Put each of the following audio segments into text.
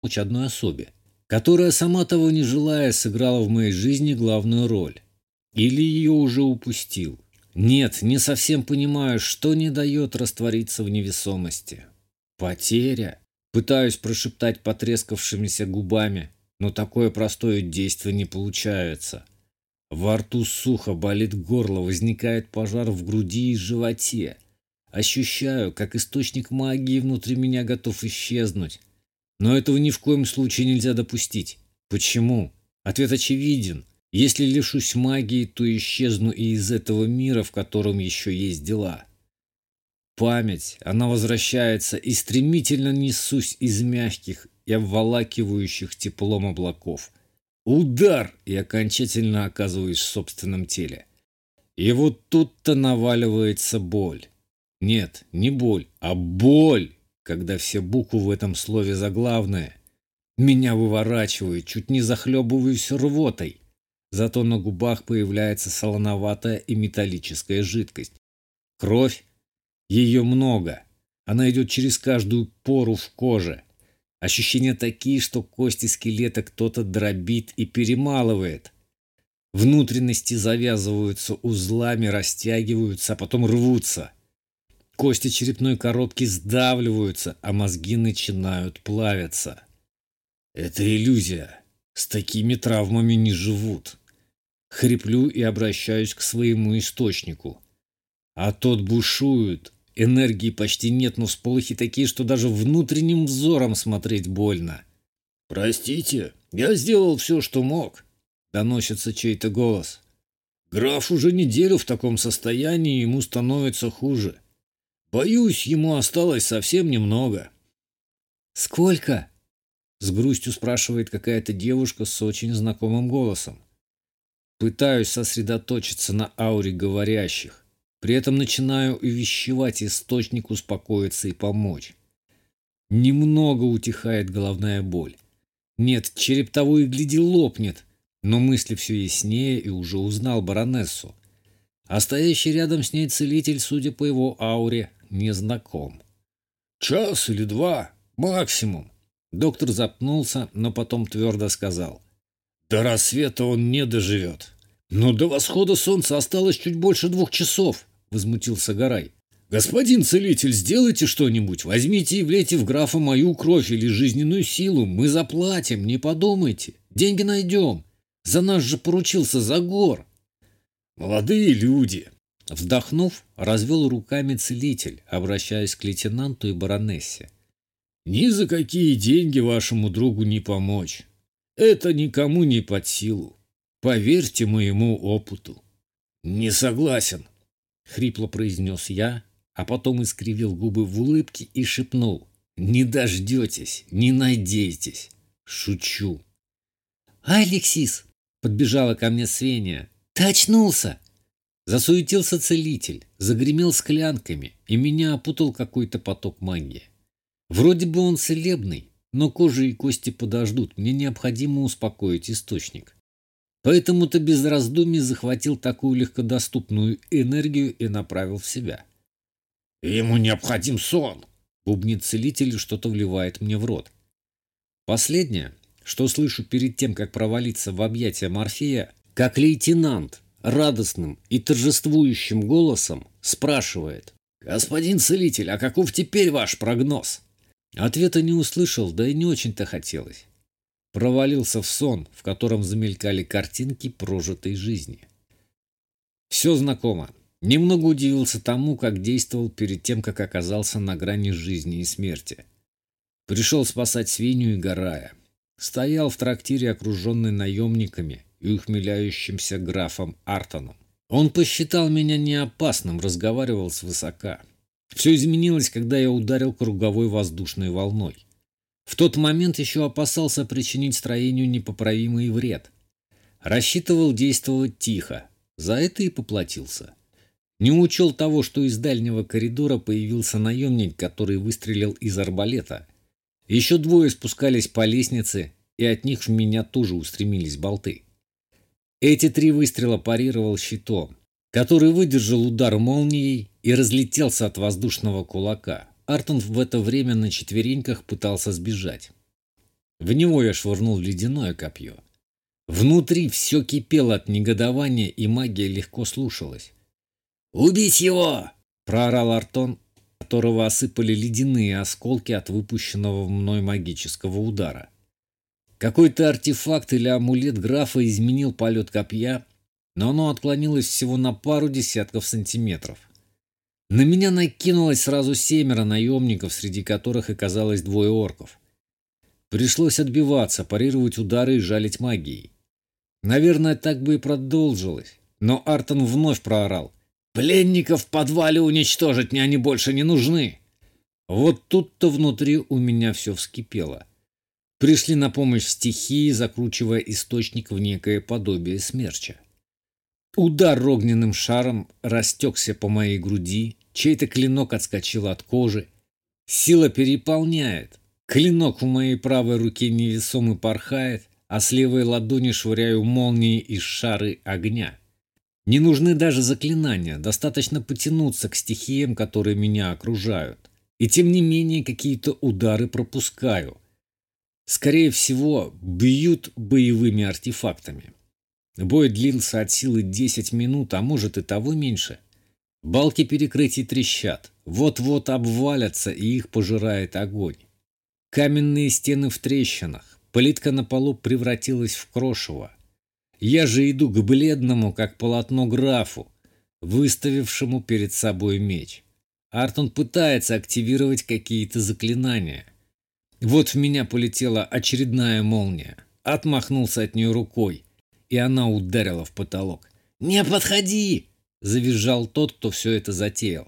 помочь одной особе, которая, сама того не желая, сыграла в моей жизни главную роль. Или ее уже упустил. Нет, не совсем понимаю, что не дает раствориться в невесомости. Потеря. Пытаюсь прошептать потрескавшимися губами, но такое простое действие не получается. Во рту сухо, болит горло, возникает пожар в груди и животе. Ощущаю, как источник магии внутри меня готов исчезнуть. Но этого ни в коем случае нельзя допустить. Почему? Ответ очевиден. Если лишусь магии, то исчезну и из этого мира, в котором еще есть дела. Память, она возвращается, и стремительно несусь из мягких и обволакивающих теплом облаков. Удар! И окончательно оказываюсь в собственном теле. И вот тут-то наваливается боль. Нет, не боль, а боль, когда все буквы в этом слове заглавные. Меня выворачивает, чуть не захлебываюсь рвотой. Зато на губах появляется солоноватая и металлическая жидкость. Кровь. Ее много. Она идет через каждую пору в коже. Ощущения такие, что кости скелета кто-то дробит и перемалывает. Внутренности завязываются узлами, растягиваются, а потом рвутся. Кости черепной коробки сдавливаются, а мозги начинают плавиться. Это иллюзия. С такими травмами не живут. Хриплю и обращаюсь к своему источнику. А тот бушует. Энергии почти нет, но всполохи такие, что даже внутренним взором смотреть больно. «Простите, я сделал все, что мог», — доносится чей-то голос. «Граф уже неделю в таком состоянии, ему становится хуже. Боюсь, ему осталось совсем немного». «Сколько?» — с грустью спрашивает какая-то девушка с очень знакомым голосом. Пытаюсь сосредоточиться на ауре говорящих. При этом начинаю увещевать источник успокоиться и помочь. Немного утихает головная боль. Нет, череп того и гляди лопнет, но мысли все яснее и уже узнал баронессу. А стоящий рядом с ней целитель, судя по его ауре, не знаком. «Час или два, максимум». Доктор запнулся, но потом твердо сказал. «До рассвета он не доживет». «Но до восхода солнца осталось чуть больше 2 часов», — возмутился Гарай. «Господин целитель, сделайте что-нибудь. Возьмите и влейте в графа мою кровь или жизненную силу. Мы заплатим, не подумайте. Деньги найдем. За нас же поручился Загор». «Молодые люди», — вздохнув, развел руками целитель, обращаясь к лейтенанту и баронессе. «Ни за какие деньги вашему другу не помочь. Это никому не под силу. Поверьте моему опыту». «Не согласен», — хрипло произнес я, а потом искривил губы в улыбке и шепнул. «Не дождетесь, не надейтесь. Шучу». «Алексис!» — подбежала ко мне Свения. «Ты очнулся!» Засуетился целитель, загремел склянками, и меня опутал какой-то поток магии. Вроде бы он целебный, но кожа и кости подождут, мне необходимо успокоить источник. Поэтому-то без раздумий захватил такую легкодоступную энергию и направил в себя. «Ему необходим сон!» — бубнит целитель и что-то вливает мне в рот. Последнее, что слышу перед тем, как провалиться в объятия Морфея, как лейтенант радостным и торжествующим голосом спрашивает: «Господин целитель, а каков теперь ваш прогноз?» Ответа не услышал, да и не очень-то хотелось. Провалился в сон, в котором замелькали картинки прожитой жизни. Все знакомо. Немного удивился тому, как действовал перед тем, как оказался на грани жизни и смерти. Пришел спасать Свинью и Гарая. Стоял в трактире, окруженный наемниками и ухмыляющимся графом Артоном. Он посчитал меня неопасным, разговаривал свысока. Все изменилось, когда я ударил круговой воздушной волной. В тот момент еще опасался причинить строению непоправимый вред. Рассчитывал действовать тихо, за это и поплатился. Не учел того, что из дальнего коридора появился наемник, который выстрелил из арбалета. Еще 2 спускались по лестнице, и от них в меня тоже устремились болты. Эти 3 выстрела парировал щитом, который выдержал удар молнией и разлетелся от воздушного кулака. Артон в это время на четвереньках пытался сбежать. В него я швырнул ледяное копье. Внутри все кипело от негодования, и магия легко слушалась. «Убить его!» – проорал Артон, которого осыпали ледяные осколки от выпущенного мной магического удара. Какой-то артефакт или амулет графа изменил полет копья, но оно отклонилось всего на пару десятков сантиметров. На меня накинулось сразу 7 наемников, среди которых оказалось 2 орков. Пришлось отбиваться, парировать удары и жалить магией. Наверное, так бы и продолжилось, но Артон вновь проорал: «Пленников в подвале уничтожить, мне они больше не нужны!» Вот тут-то внутри у меня все вскипело. Пришли на помощь стихии, закручивая источник в некое подобие смерча. Удар огненным шаром растекся по моей груди, чей-то клинок отскочил от кожи. Сила переполняет. Клинок в моей правой руке невесомо порхает, а с левой ладони швыряю молнии и шары огня. Не нужны даже заклинания, достаточно потянуться к стихиям, которые меня окружают. И тем не менее какие-то удары пропускаю. Скорее всего, бьют боевыми артефактами. Бой длился от силы 10 минут, а может и того меньше. Балки перекрытий трещат, вот-вот обвалятся, и их пожирает огонь. Каменные стены в трещинах, плитка на полу превратилась в крошево. Я же иду к бледному, как полотно, графу, выставившему перед собой меч. Артон пытается активировать какие-то заклинания. Вот в меня полетела очередная молния. Отмахнулся от нее рукой, и она ударила в потолок. «Не подходи!» – завизжал тот, кто все это затеял.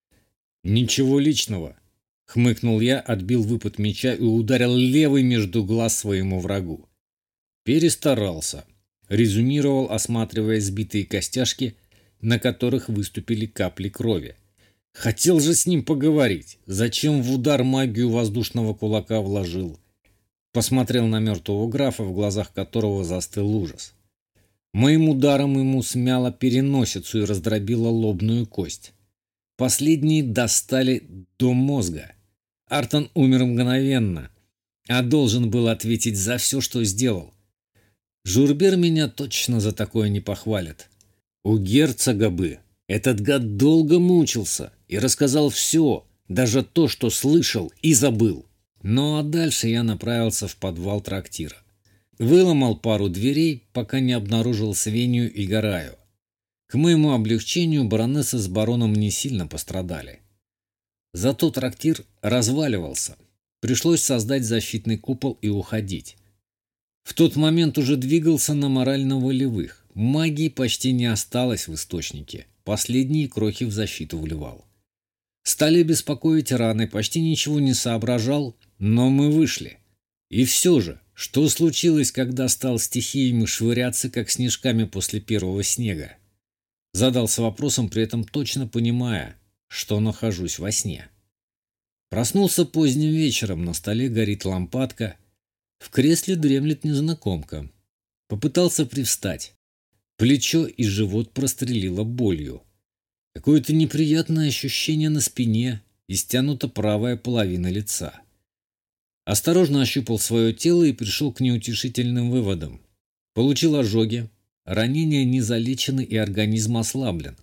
«Ничего личного», – хмыкнул я, отбил выпад меча и ударил левый между глаз своему врагу. «Перестарался», – резюмировал, осматривая сбитые костяшки, на которых выступили капли крови. «Хотел же с ним поговорить. Зачем в удар магию воздушного кулака вложил?» Посмотрел на мертвого графа, в глазах которого застыл ужас. Моим ударом ему смяло переносицу и раздробило лобную кость. Последние достали до мозга. Артон умер мгновенно, а должен был ответить за все, что сделал. Журбер меня точно за такое не похвалит. У герцога бы этот гад долго мучился и рассказал все, даже то, что слышал и забыл. Ну а дальше я направился в подвал трактира. Выломал пару дверей, пока не обнаружил Свенью и Гараю. К моему облегчению баронесса с бароном не сильно пострадали. Зато трактир разваливался. Пришлось создать защитный купол и уходить. В тот момент уже двигался на морально-волевых. Магии почти не осталось в источнике. Последние крохи в защиту вливал. Стали беспокоить раны, почти ничего не соображал, но мы вышли. И все же, что случилось, когда стал стихиями швыряться, как снежками после первого снега? Задался вопросом, при этом точно понимая, что нахожусь во сне. Проснулся поздним вечером, на столе горит лампадка, в кресле дремлет незнакомка. Попытался привстать. Плечо и живот прострелило болью. Какое-то неприятное ощущение на спине и стянута правая половина лица. Осторожно ощупал свое тело и пришел к неутешительным выводам. Получил ожоги, ранения не залечены и организм ослаблен.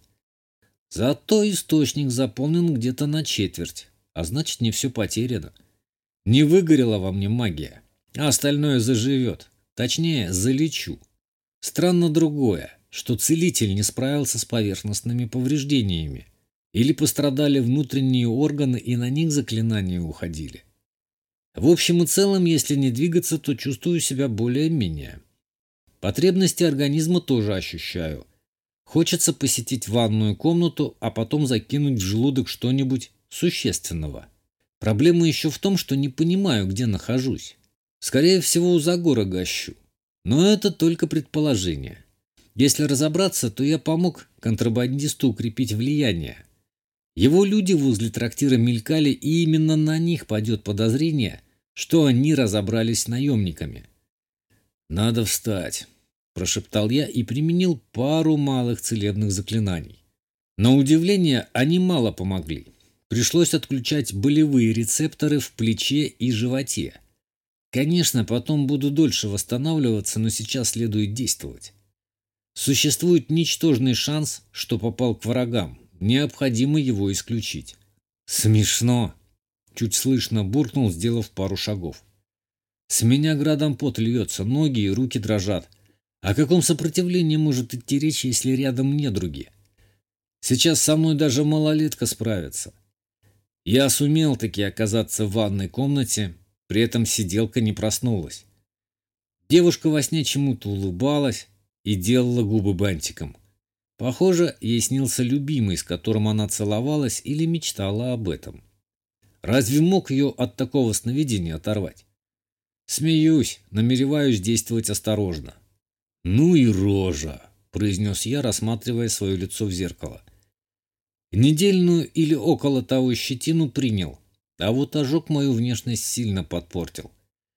Зато источник заполнен где-то на четверть, а значит, не все потеряно. Не выгорела во мне магия, а остальное заживет, точнее, залечу. Странно другое, что целитель не справился с поверхностными повреждениями. Или пострадали внутренние органы, и на них заклинания уходили. В общем и целом, если не двигаться, то чувствую себя более-менее. Потребности организма тоже ощущаю. Хочется посетить ванную комнату, а потом закинуть в желудок что-нибудь существенного. Проблема еще в том, что не понимаю, где нахожусь. Скорее всего, у Загора гощу. Но это только предположение. Если разобраться, то я помог контрабандисту укрепить влияние. Его люди возле трактира мелькали, и именно на них падет подозрение, что они разобрались с наемниками. «Надо встать», – прошептал я и применил пару малых целебных заклинаний. На удивление, они мало помогли. Пришлось отключать болевые рецепторы в плече и животе. Конечно, потом буду дольше восстанавливаться, но сейчас следует действовать. Существует ничтожный шанс, что попал к врагам. Необходимо его исключить. Смешно. Чуть слышно буркнул, сделав пару шагов. С меня градом пот льется, ноги и руки дрожат. О каком сопротивлении может идти речь, если рядом недруги? Сейчас со мной даже малолетка справится. Я сумел таки оказаться в ванной комнате, при этом сиделка не проснулась. Девушка во сне чему-то улыбалась и делала губы бантиком. Похоже, ей снился любимый, с которым она целовалась или мечтала об этом. Разве мог ее от такого сновидения оторвать? Смеюсь, намереваюсь действовать осторожно. «Ну и рожа!» – произнес я, рассматривая свое лицо в зеркало. Недельную или около того щетину принял, а вот ожог мою внешность сильно подпортил.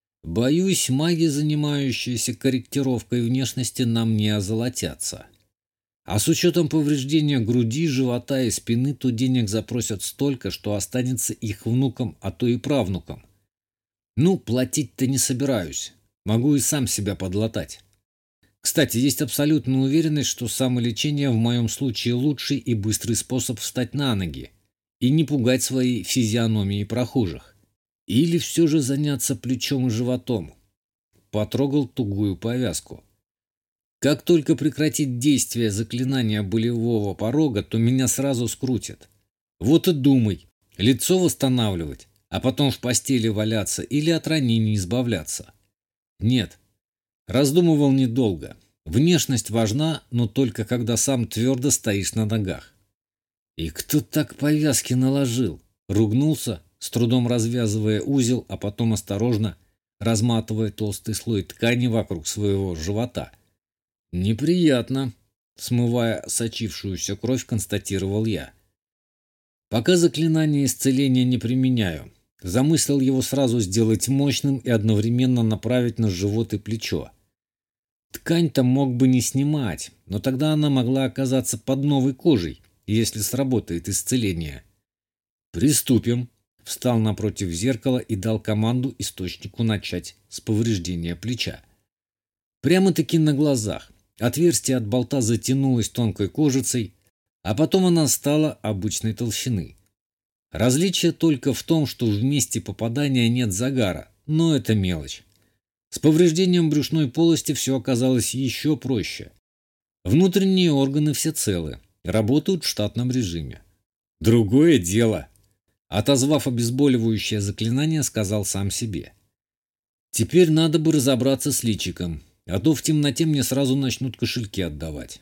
Боюсь, маги, занимающиеся корректировкой внешности, нам не озолотятся. А с учетом повреждения груди, живота и спины, то денег запросят столько, что останется их внукам, а то и правнукам. Ну, платить-то не собираюсь. Могу и сам себя подлатать. Кстати, есть абсолютная уверенность, что самолечение в моем случае лучший и быстрый способ встать на ноги и не пугать своей физиономией прохожих. Или все же заняться плечом и животом. Потрогал тугую повязку. Как только прекратит действие заклинания болевого порога, то меня сразу скрутит. Вот и думай, лицо восстанавливать, а потом в постели валяться или от ранений избавляться. Нет, раздумывал недолго. Внешность важна, но только когда сам твердо стоишь на ногах. И кто так повязки наложил? Ругнулся, с трудом развязывая узел, а потом осторожно разматывая толстый слой ткани вокруг своего живота. «Неприятно», — смывая сочившуюся кровь, констатировал я. «Пока заклинание исцеления не применяю. Замыслил его сразу сделать мощным и одновременно направить на живот и плечо. Ткань-то мог бы не снимать, но тогда она могла оказаться под новой кожей, если сработает исцеление. Приступим», — встал напротив зеркала и дал команду источнику начать с повреждения плеча. Прямо-таки на глазах. Отверстие от болта затянулось тонкой кожицей, а потом она стала обычной толщины. Различие только в том, что в месте попадания нет загара, но это мелочь. С повреждением брюшной полости все оказалось еще проще. Внутренние органы все целы, работают в штатном режиме. Другое дело. Отозвав обезболивающее заклинание, сказал сам себе. Теперь надо бы разобраться с личиком. А то в темноте мне сразу начнут кошельки отдавать.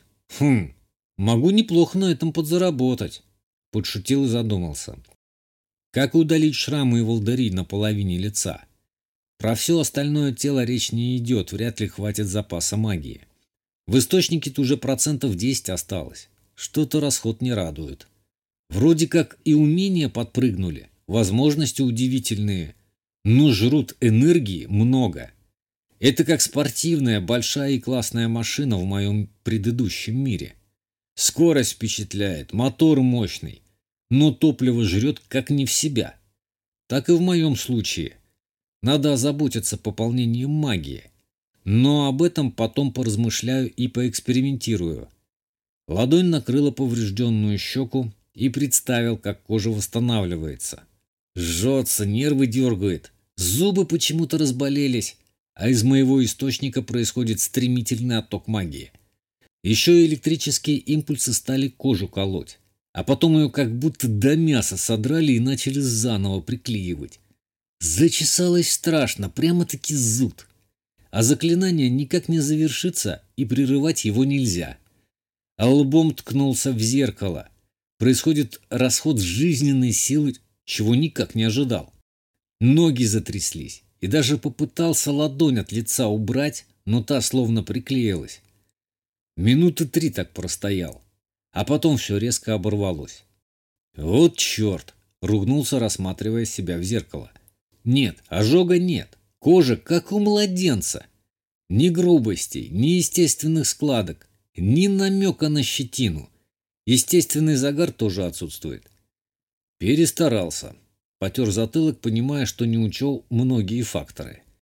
Могу неплохо на этом подзаработать. Подшутил и задумался. Как удалить шрамы и волдыри на половине лица? Про все остальное тело речь не идет, вряд ли хватит запаса магии. В источнике-то уже 10% осталось. Что-то расход не радует. Вроде как и умения подпрыгнули, возможности удивительные, но жрут энергии много. Это как спортивная, большая и классная машина в моем предыдущем мире. Скорость впечатляет, мотор мощный, но топливо жрет как не в себя. Так и в моем случае. Надо озаботиться пополнением магии. Но об этом потом поразмышляю и поэкспериментирую. Ладонь накрыла поврежденную щеку и представил, как кожа восстанавливается. Жжется, нервы дергает, зубы почему-то разболелись. А из моего источника происходит стремительный отток магии. Еще и электрические импульсы стали кожу колоть, а потом ее как будто до мяса содрали и начали заново приклеивать. Зачесалось страшно, прямо-таки зуд. А заклинание никак не завершится, и прерывать его нельзя. А лбом ткнулся в зеркало. Происходит расход жизненной силы, чего никак не ожидал. Ноги затряслись. И даже попытался ладонь от лица убрать, но та словно приклеилась. Минуты 3 так простоял, а потом все резко оборвалось. «Вот черт!» — ругнулся, рассматривая себя в зеркало. «Нет, ожога нет, кожа как у младенца. Ни грубостей, ни естественных складок, ни намека на щетину. Естественный загар тоже отсутствует». Перестарался. Потер затылок, понимая, что не учел многие факторы.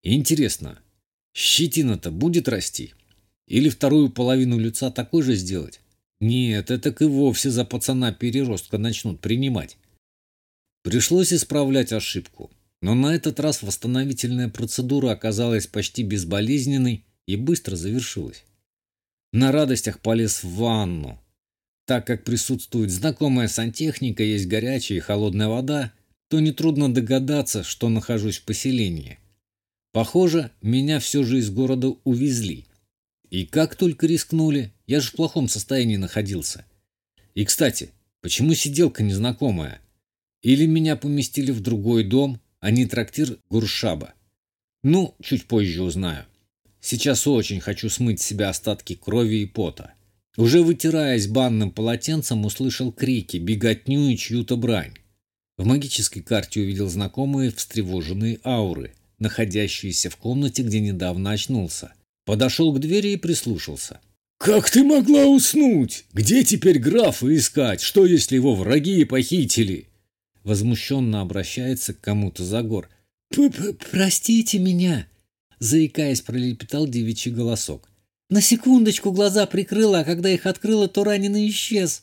Интересно, щетина-то будет расти? Или вторую половину лица такой же сделать? Нет, это и вовсе за пацана-переростка начнут принимать. Пришлось исправлять ошибку, но на этот раз восстановительная процедура оказалась почти безболезненной и быстро завершилась. На радостях полез в ванну. Так как присутствует знакомая сантехника, есть горячая и холодная вода, то нетрудно догадаться, что нахожусь в поселении. Похоже, меня все же из города увезли. И как только рискнули, я же в плохом состоянии находился. И, кстати, почему сиделка незнакомая? Или меня поместили в другой дом, а не трактир Гуршаба? Ну, чуть позже узнаю. Сейчас очень хочу смыть с себя остатки крови и пота. Уже вытираясь банным полотенцем, услышал крики, беготню и чью-то брань. В магической карте увидел знакомые встревоженные ауры, находящиеся в комнате, где недавно очнулся. Подошел к двери и прислушался. «Как ты могла уснуть? Где теперь графа искать? Что, если его враги похитили?» Возмущенно обращается к кому-то Загор. «Простите меня!» Заикаясь, пролепетал девичий голосок. «На секундочку глаза прикрыла, а когда их открыла, то раненый исчез».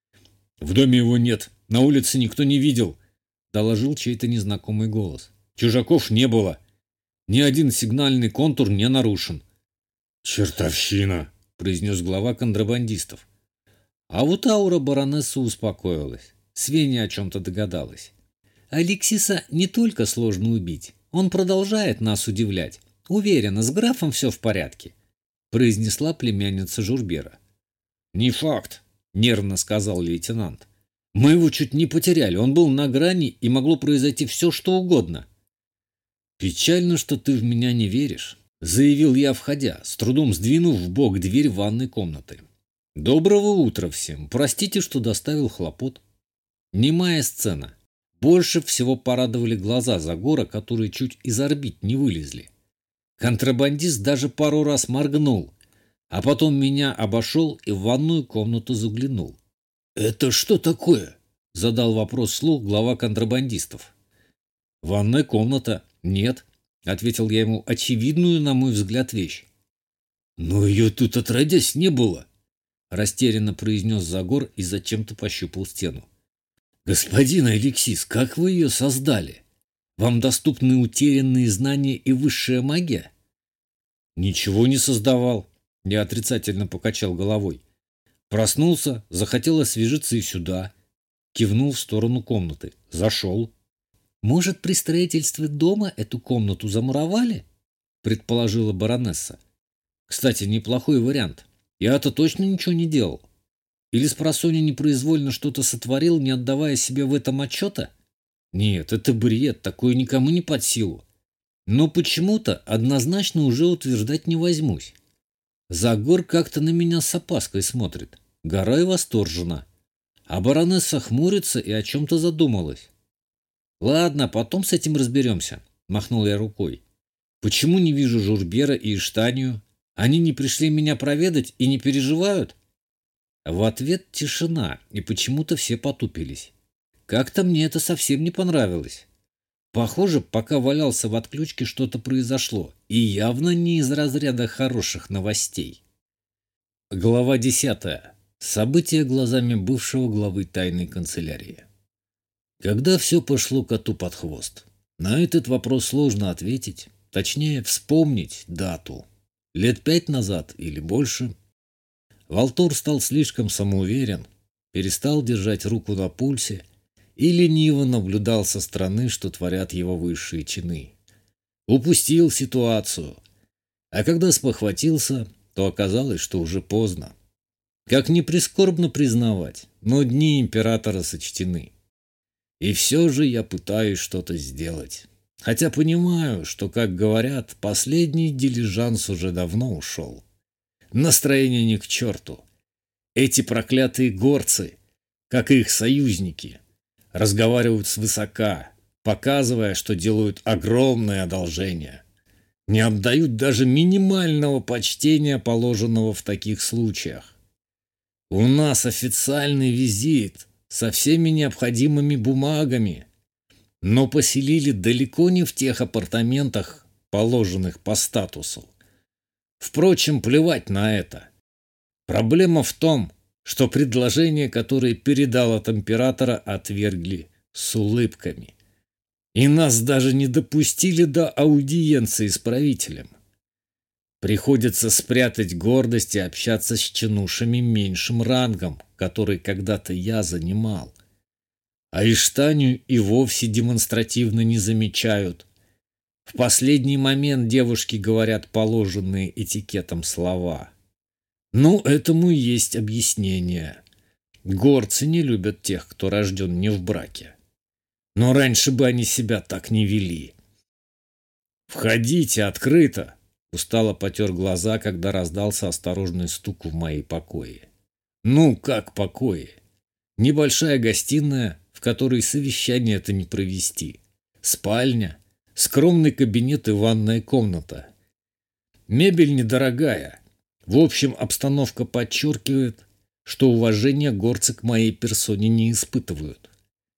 «В доме его нет, на улице никто не видел», — доложил чей-то незнакомый голос. «Чужаков не было. Ни один сигнальный контур не нарушен». «Чертовщина!» — произнес глава контрабандистов. А вот аура баронессы успокоилась. Свеня о чем-то догадалась. «Алексиса не только сложно убить, он продолжает нас удивлять. Уверена, с графом все в порядке», — произнесла племянница Журбера. «Не факт», — нервно сказал лейтенант. «Мы его чуть не потеряли, он был на грани, и могло произойти все, что угодно». «Печально, что ты в меня не веришь», — заявил я, входя, с трудом сдвинув в бок дверь ванной комнаты. «Доброго утра всем. Простите, что доставил хлопот». Немая сцена. Больше всего порадовали глаза Загора, которые чуть из орбит не вылезли. Контрабандист даже пару раз моргнул, а потом меня обошел и в ванную комнату заглянул. «Это что такое?» — задал вопрос вслух глава контрабандистов. «Ванная комната? Нет», — ответил я ему очевидную, на мой взгляд, вещь. «Но ее тут отродясь не было», — растерянно произнес Загор и зачем-то пощупал стену. «Господин Алексис, как вы ее создали? Вам доступны утерянные знания и высшая магия?» «Ничего не создавал», — я отрицательно покачал головой. Проснулся, захотел освежиться и сюда. Кивнул в сторону комнаты. Зашел. «Может, при строительстве дома эту комнату замуровали?» — предположила баронесса. «Кстати, неплохой вариант. Я-то точно ничего не делал. Или спросонья непроизвольно что-то сотворил, не отдавая себе в этом отчета? Нет, это бред, такое никому не под силу. Но почему-то однозначно уже утверждать не возьмусь. Загор как-то на меня с опаской смотрит. Гора и восторжена. А баронесса хмурится и о чем-то задумалась. «Ладно, потом с этим разберемся», — махнул я рукой. «Почему не вижу Журбера и Иштанию? Они не пришли меня проведать и не переживают?» В ответ тишина, и почему-то все потупились. Как-то мне это совсем не понравилось. Похоже, пока валялся в отключке, что-то произошло, и явно не из разряда хороших новостей. Глава 10. События глазами бывшего главы тайной канцелярии. Когда все пошло коту под хвост? На этот вопрос сложно ответить, точнее вспомнить дату. Лет 5 назад или больше. Валтур стал слишком самоуверен, перестал держать руку на пульсе и лениво наблюдал со стороны, что творят его высшие чины. Упустил ситуацию, а когда спохватился, то оказалось, что уже поздно. Как ни прискорбно признавать, но дни императора сочтены. И все же я пытаюсь что-то сделать. Хотя понимаю, что, как говорят, последний дилижанс уже давно ушел. Настроение ни к черту. Эти проклятые горцы, как и их союзники, разговаривают свысока, показывая, что делают огромное одолжение. Не отдают даже минимального почтения, положенного в таких случаях. У нас официальный визит со всеми необходимыми бумагами, но поселили далеко не в тех апартаментах, положенных по статусу. Впрочем, плевать на это. Проблема в том, что предложение, которое передал от императора, отвергли с улыбками. И нас даже не допустили до аудиенции с правителем. Приходится спрятать гордость и общаться с чинушами меньшим рангом, который когда-то я занимал. А Иштанию и вовсе демонстративно не замечают. В последний момент девушки говорят положенные этикетом слова. Ну, этому и есть объяснение. Горцы не любят тех, кто рожден не в браке. Но раньше бы они себя так не вели. «Входите открыто!» Устало потер глаза, когда раздался осторожный стук в мои покои. Ну, как покои? Небольшая гостиная, в которой совещание-то не провести. Спальня, скромный кабинет и ванная комната. Мебель недорогая. В общем, обстановка подчеркивает, что уважения горцы к моей персоне не испытывают.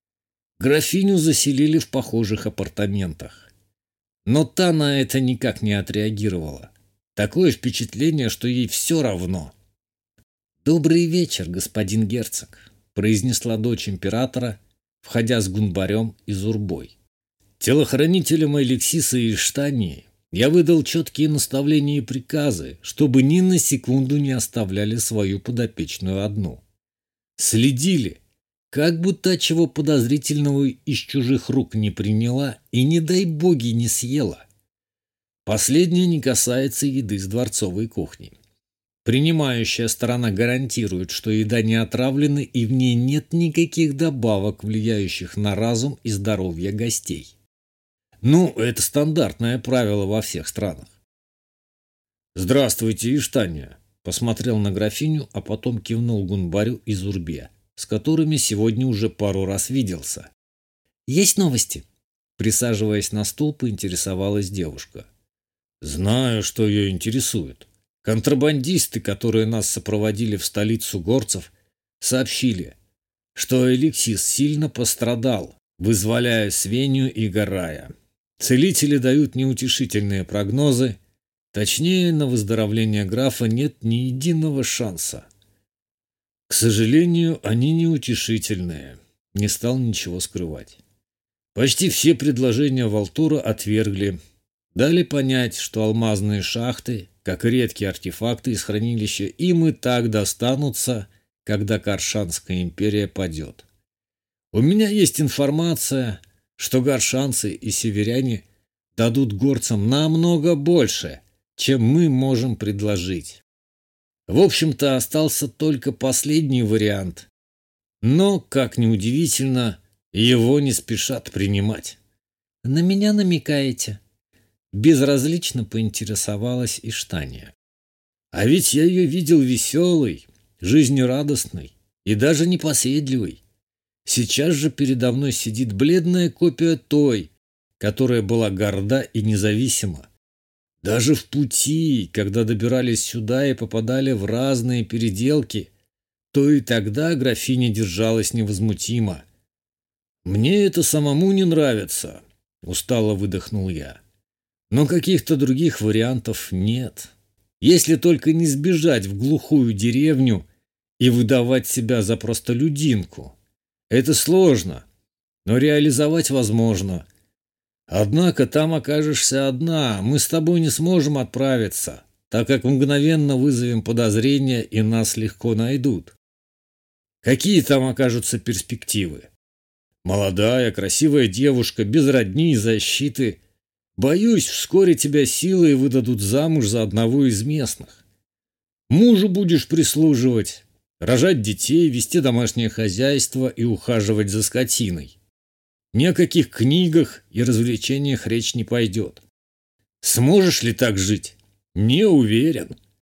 Графиню заселили в похожих апартаментах. Но та на это никак не отреагировала. Такое впечатление, что ей все равно. «Добрый вечер, господин герцог», – произнесла дочь императора, входя с Гунбарем и Зурбой. Телохранителям Алексиса и Иштании я выдал четкие наставления и приказы, чтобы ни на секунду не оставляли свою подопечную одну. Следили, как будто чего подозрительного из чужих рук не приняла и, не дай боги, не съела. Последнее не касается еды с дворцовой кухни. Принимающая сторона гарантирует, что еда не отравлена и в ней нет никаких добавок, влияющих на разум и здоровье гостей. Ну, это стандартное правило во всех странах. «Здравствуйте, Иштания», – посмотрел на графиню, а потом кивнул Гунбарю и Зурбе, с которыми сегодня уже пару раз виделся. «Есть новости?» Присаживаясь на стул, поинтересовалась девушка. «Знаю, что ее интересует. Контрабандисты, которые нас сопроводили в столицу горцев, сообщили, что Алексис сильно пострадал, вызволяя Свенью и Гарая. Целители дают неутешительные прогнозы, точнее, на выздоровление графа нет ни единого шанса. К сожалению, они неутешительные, не стал ничего скрывать. Почти все предложения Валтура отвергли, дали понять, что алмазные шахты, как и редкие артефакты из хранилища, им и так достанутся, когда Каршанская империя падет. У меня есть информация, что гаршанцы и северяне дадут горцам намного больше, чем мы можем предложить. В общем-то, остался только последний вариант. Но, как ни удивительно, его не спешат принимать. «На меня намекаете?» Безразлично поинтересовалась Иштания. А ведь я ее видел веселой, жизнерадостной и даже непоседливой. Сейчас же передо мной сидит бледная копия той, которая была горда и независима. Даже в пути, когда добирались сюда и попадали в разные переделки, то и тогда графиня держалась невозмутимо. «Мне это самому не нравится», – устало выдохнул я. «Но каких-то других вариантов нет. Если только не сбежать в глухую деревню и выдавать себя за простолюдинку. Это сложно, но реализовать возможно. Однако там окажешься одна, мы с тобой не сможем отправиться, так как мгновенно вызовем подозрения и нас легко найдут. Какие там окажутся перспективы? Молодая, красивая девушка, без родни и защиты. Боюсь, вскоре тебя силой выдадут замуж за одного из местных. Мужу будешь прислуживать, рожать детей, вести домашнее хозяйство и ухаживать за скотиной. Ни о каких книгах и развлечениях речь не пойдет. Сможешь ли так жить? Не уверен.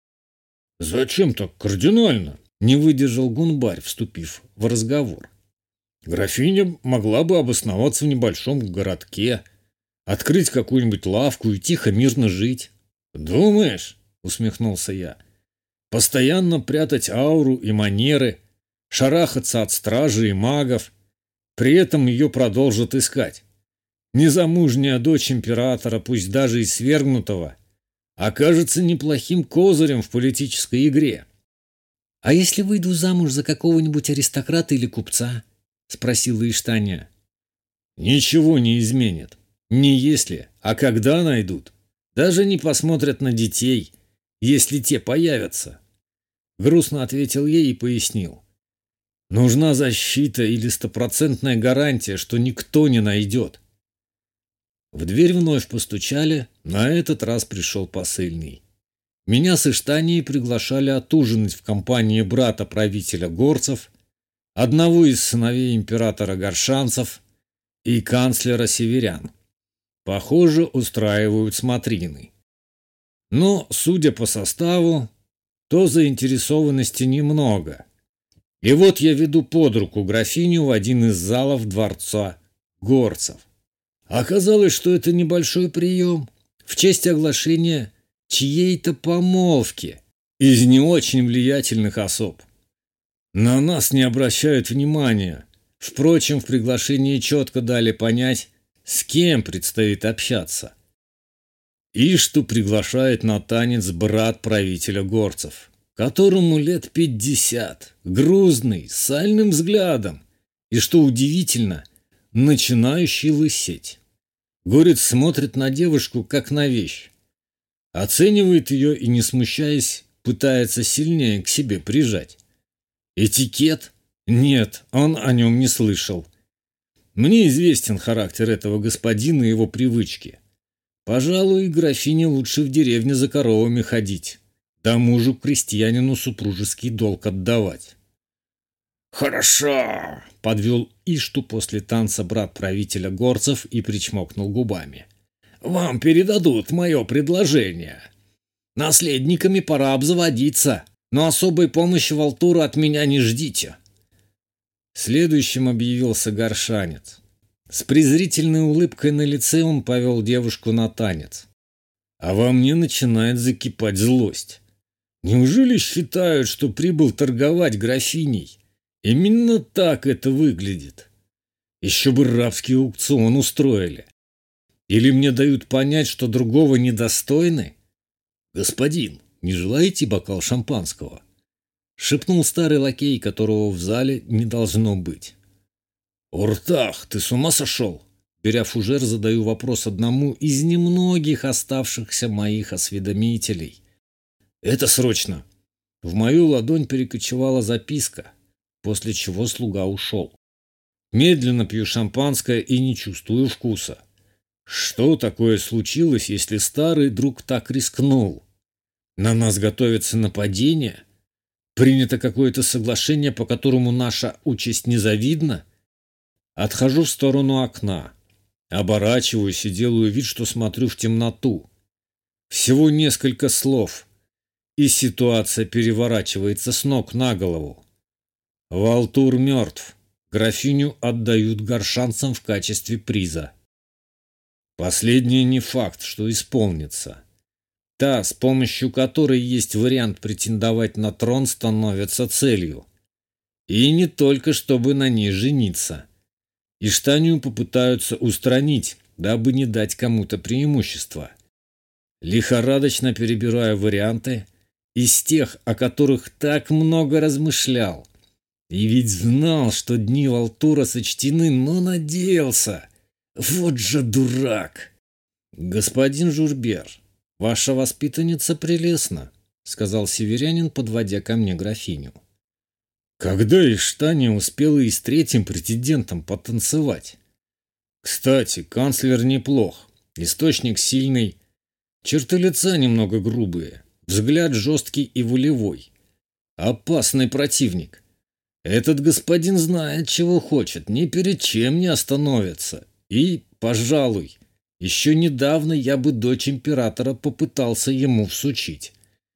Зачем так кардинально? Не выдержал Гунбарь, вступив в разговор. Графиня могла бы обосноваться в небольшом городке, открыть какую-нибудь лавку и тихо, мирно жить. Думаешь? Усмехнулся я. Постоянно прятать ауру и манеры, шарахаться от стражи и магов. При этом ее продолжат искать. Незамужняя дочь императора, пусть даже и свергнутого, окажется неплохим козырем в политической игре. «А если выйду замуж за какого-нибудь аристократа или купца?» – спросила Иштания. «Ничего не изменит. Не если, а когда найдут. Даже не посмотрят на детей, если те появятся». Грустно ответил ей и пояснил. «Нужна защита или стопроцентная гарантия, что никто не найдет». В дверь вновь постучали, на этот раз пришел посыльный. Меня с Иштанией приглашали отужинать в компании брата правителя горцев, одного из сыновей императора горшанцев и канцлера северян. Похоже, устраивают смотрины. Но, судя по составу, то заинтересованности немного. И вот я веду под руку графиню в один из залов дворца горцев. Оказалось, что это небольшой прием в честь оглашения чьей-то помолвки из не очень влиятельных особ. На нас не обращают внимания. Впрочем, в приглашении четко дали понять, с кем предстоит общаться. Ишту приглашает на танец брат правителя горцев, которому лет 50, грузный, с сальным взглядом и, что удивительно, начинающий лысеть. Горец смотрит на девушку, как на вещь. Оценивает ее и, не смущаясь, пытается сильнее к себе прижать. Этикет? Нет, он о нем не слышал. Мне известен характер этого господина и его привычки. Пожалуй, графине лучше в деревне за коровами ходить, да мужу-крестьянину супружеский долг отдавать. «Хорошо!» – подвел Ишту после танца брат правителя горцев и причмокнул губами. «Вам передадут мое предложение. Наследниками пора обзаводиться, но особой помощи Валтуру от меня не ждите». Следующим объявился горшанец. С презрительной улыбкой на лице он повел девушку на танец. А во мне начинает закипать злость. Неужели считают, что прибыл торговать графиней? Именно так это выглядит. Еще бы рабский аукцион устроили. Или мне дают понять, что другого недостойны? «Господин, не желаете бокал шампанского?» — шепнул старый лакей, которого в зале не должно быть. «Уртах, ты с ума сошел?» Беря фужер, задаю вопрос одному из немногих оставшихся моих осведомителей. «Это срочно!» В мою ладонь перекочевала записка, после чего слуга ушел. Медленно пью шампанское и не чувствую вкуса. Что такое случилось, если старый друг так рискнул? На нас готовится нападение? Принято какое-то соглашение, по которому наша участь незавидна? Отхожу в сторону окна, оборачиваюсь и делаю вид, что смотрю в темноту. Всего несколько слов, и ситуация переворачивается с ног на голову. Валтур мертв. Графиню отдают горшанцам в качестве приза. Последнее не факт, что исполнится. Та, с помощью которой есть вариант претендовать на трон, становится целью. И не только чтобы на ней жениться. Иштанию попытаются устранить, дабы не дать кому-то преимущество. Лихорадочно перебираю варианты из тех, о которых так много размышлял. И ведь знал, что дни Валтура сочтены, но надеялся. Вот же дурак! «Господин Журбер, ваша воспитанница прелестна», — сказал северянин, подводя ко мне графиню. Когда Иштания успела и с третьим претендентом потанцевать? Кстати, канцлер неплох, источник сильный, черты лица немного грубые, взгляд жесткий и волевой. Опасный противник. Этот господин знает, чего хочет, ни перед чем не остановится. И, пожалуй, еще недавно я бы дочь императора попытался ему всучить.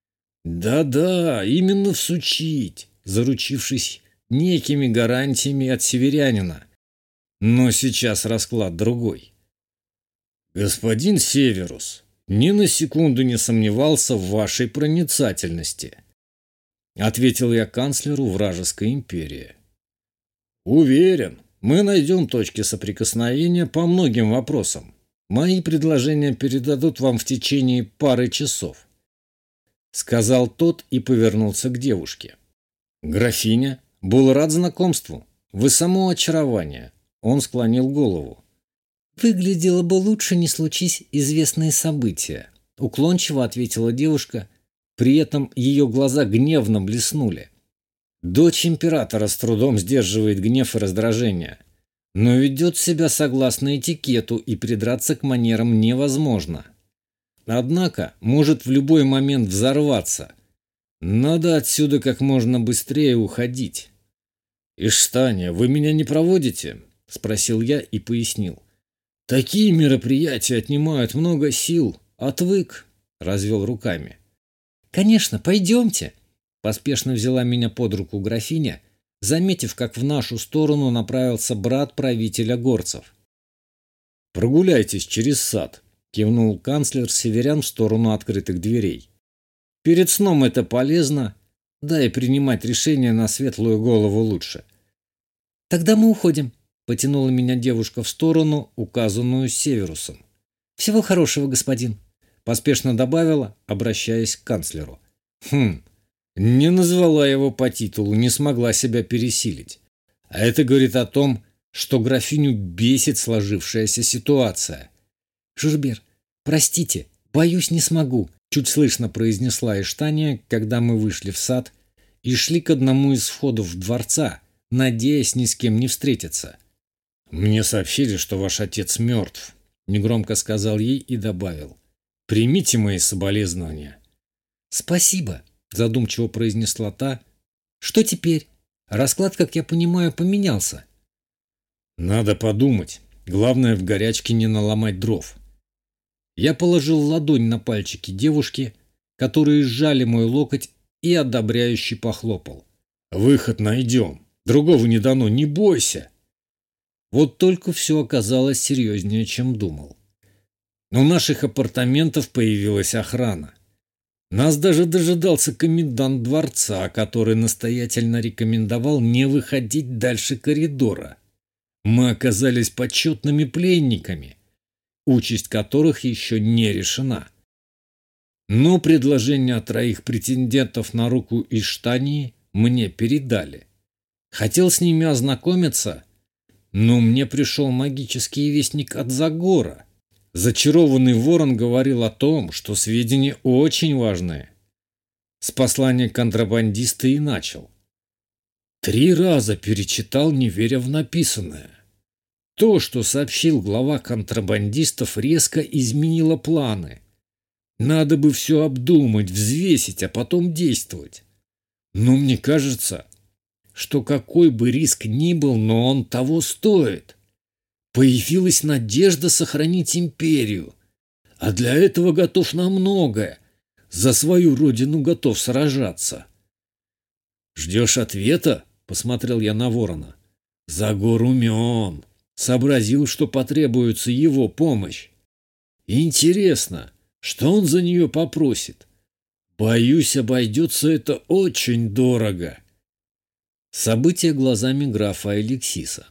Да-да, именно всучить, заручившись некими гарантиями от северянина. Но сейчас расклад другой. Господин Северус, ни на секунду не сомневался в вашей проницательности, ответил я канцлеру вражеской империи. Уверен, Мы найдем точки соприкосновения по многим вопросам. Мои предложения передадут вам в течение пары часов», — сказал тот и повернулся к девушке. «Графиня, был рад знакомству. Вы само очарование». Он склонил голову. «Выглядело бы лучше, не случись известные события», — уклончиво ответила девушка, при этом ее глаза гневно блеснули. Дочь императора с трудом сдерживает гнев и раздражение, но ведет себя согласно этикету, и придраться к манерам невозможно. Однако может в любой момент взорваться. Надо отсюда как можно быстрее уходить. «Иштания, вы меня не проводите?» – спросил я и пояснил. «Такие мероприятия отнимают много сил. Отвык», – развел руками. «Конечно, пойдемте», – поспешно взяла меня под руку графиня, заметив, как в нашу сторону направился брат правителя горцев. «Прогуляйтесь через сад», – кивнул канцлер северян в сторону открытых дверей. «Перед сном это полезно, да и принимать решения на светлую голову лучше». «Тогда мы уходим», – потянула меня девушка в сторону, указанную Северусом. «Всего хорошего, господин», – поспешно добавила, обращаясь к канцлеру. Не назвала его по титулу, не смогла себя пересилить. А это говорит о том, что графиню бесит сложившаяся ситуация. «Журбер, простите, боюсь, не смогу», – чуть слышно произнесла Иштания, когда мы вышли в сад и шли к одному из входов дворца, надеясь ни с кем не встретиться. «Мне сообщили, что ваш отец мертв», – негромко сказал ей и добавил. «Примите мои соболезнования». «Спасибо», – задумчиво произнесла та. «Что теперь? Расклад, как я понимаю, поменялся». «Надо подумать. Главное, в горячке не наломать дров». Я положил ладонь на пальчики девушки, которые сжали мой локоть, и одобряюще похлопал. «Выход найдем. Другого не дано, не бойся». Вот только все оказалось серьезнее, чем думал. У наших апартаментов появилась охрана. Нас даже дожидался комендант дворца, который настоятельно рекомендовал не выходить дальше коридора. Мы оказались почетными пленниками, участь которых еще не решена. Но предложение от 3 претендентов на руку Иштании мне передали. Хотел с ними ознакомиться, но мне пришел магический вестник от Загора. Зачарованный ворон говорил о том, что сведения очень важные. С послания контрабандиста и начал. 3 раза перечитал, не веря в написанное. То, что сообщил глава контрабандистов, резко изменило планы. Надо бы все обдумать, взвесить, а потом действовать. Но мне кажется, что какой бы риск ни был, но он того стоит. Появилась надежда сохранить империю, а для этого готов на многое. За свою родину готов сражаться. «Ждешь ответа?» – посмотрел я на ворона. Загор умен, сообразил, что потребуется его помощь. Интересно, что он за нее попросит? Боюсь, обойдется это очень дорого. События глазами графа Алексиса.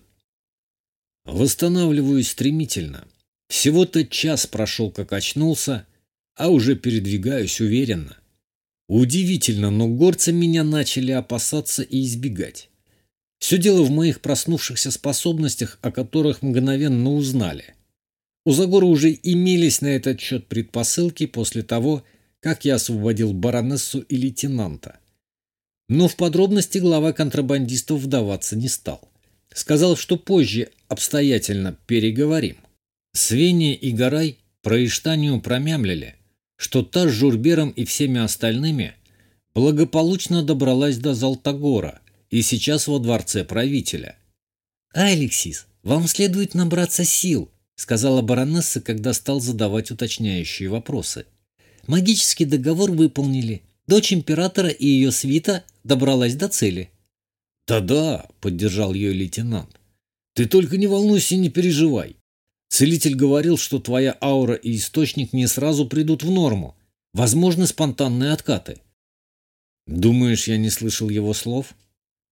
Восстанавливаюсь стремительно. Всего-то час прошел, как очнулся, а уже передвигаюсь уверенно. Удивительно, но горцы меня начали опасаться и избегать. Все дело в моих проснувшихся способностях, о которых мгновенно узнали. У Загора уже имелись на этот счет предпосылки после того, как я освободил баронессу и лейтенанта. Но в подробности глава контрабандистов вдаваться не стал. Сказал, что позже обстоятельно переговорим. Свеня и Гарай про Иштанию промямлили, что та с Журбером и всеми остальными благополучно добралась до Золотогора и сейчас во дворце правителя. «Алексис, вам следует набраться сил», — сказала баронесса, когда стал задавать уточняющие вопросы. «Магический договор выполнили. Дочь императора и ее свита добралась до цели». «Да-да», — поддержал ее лейтенант. «Ты только не волнуйся и не переживай. Целитель говорил, что твоя аура и источник не сразу придут в норму. Возможны спонтанные откаты». «Думаешь, я не слышал его слов?»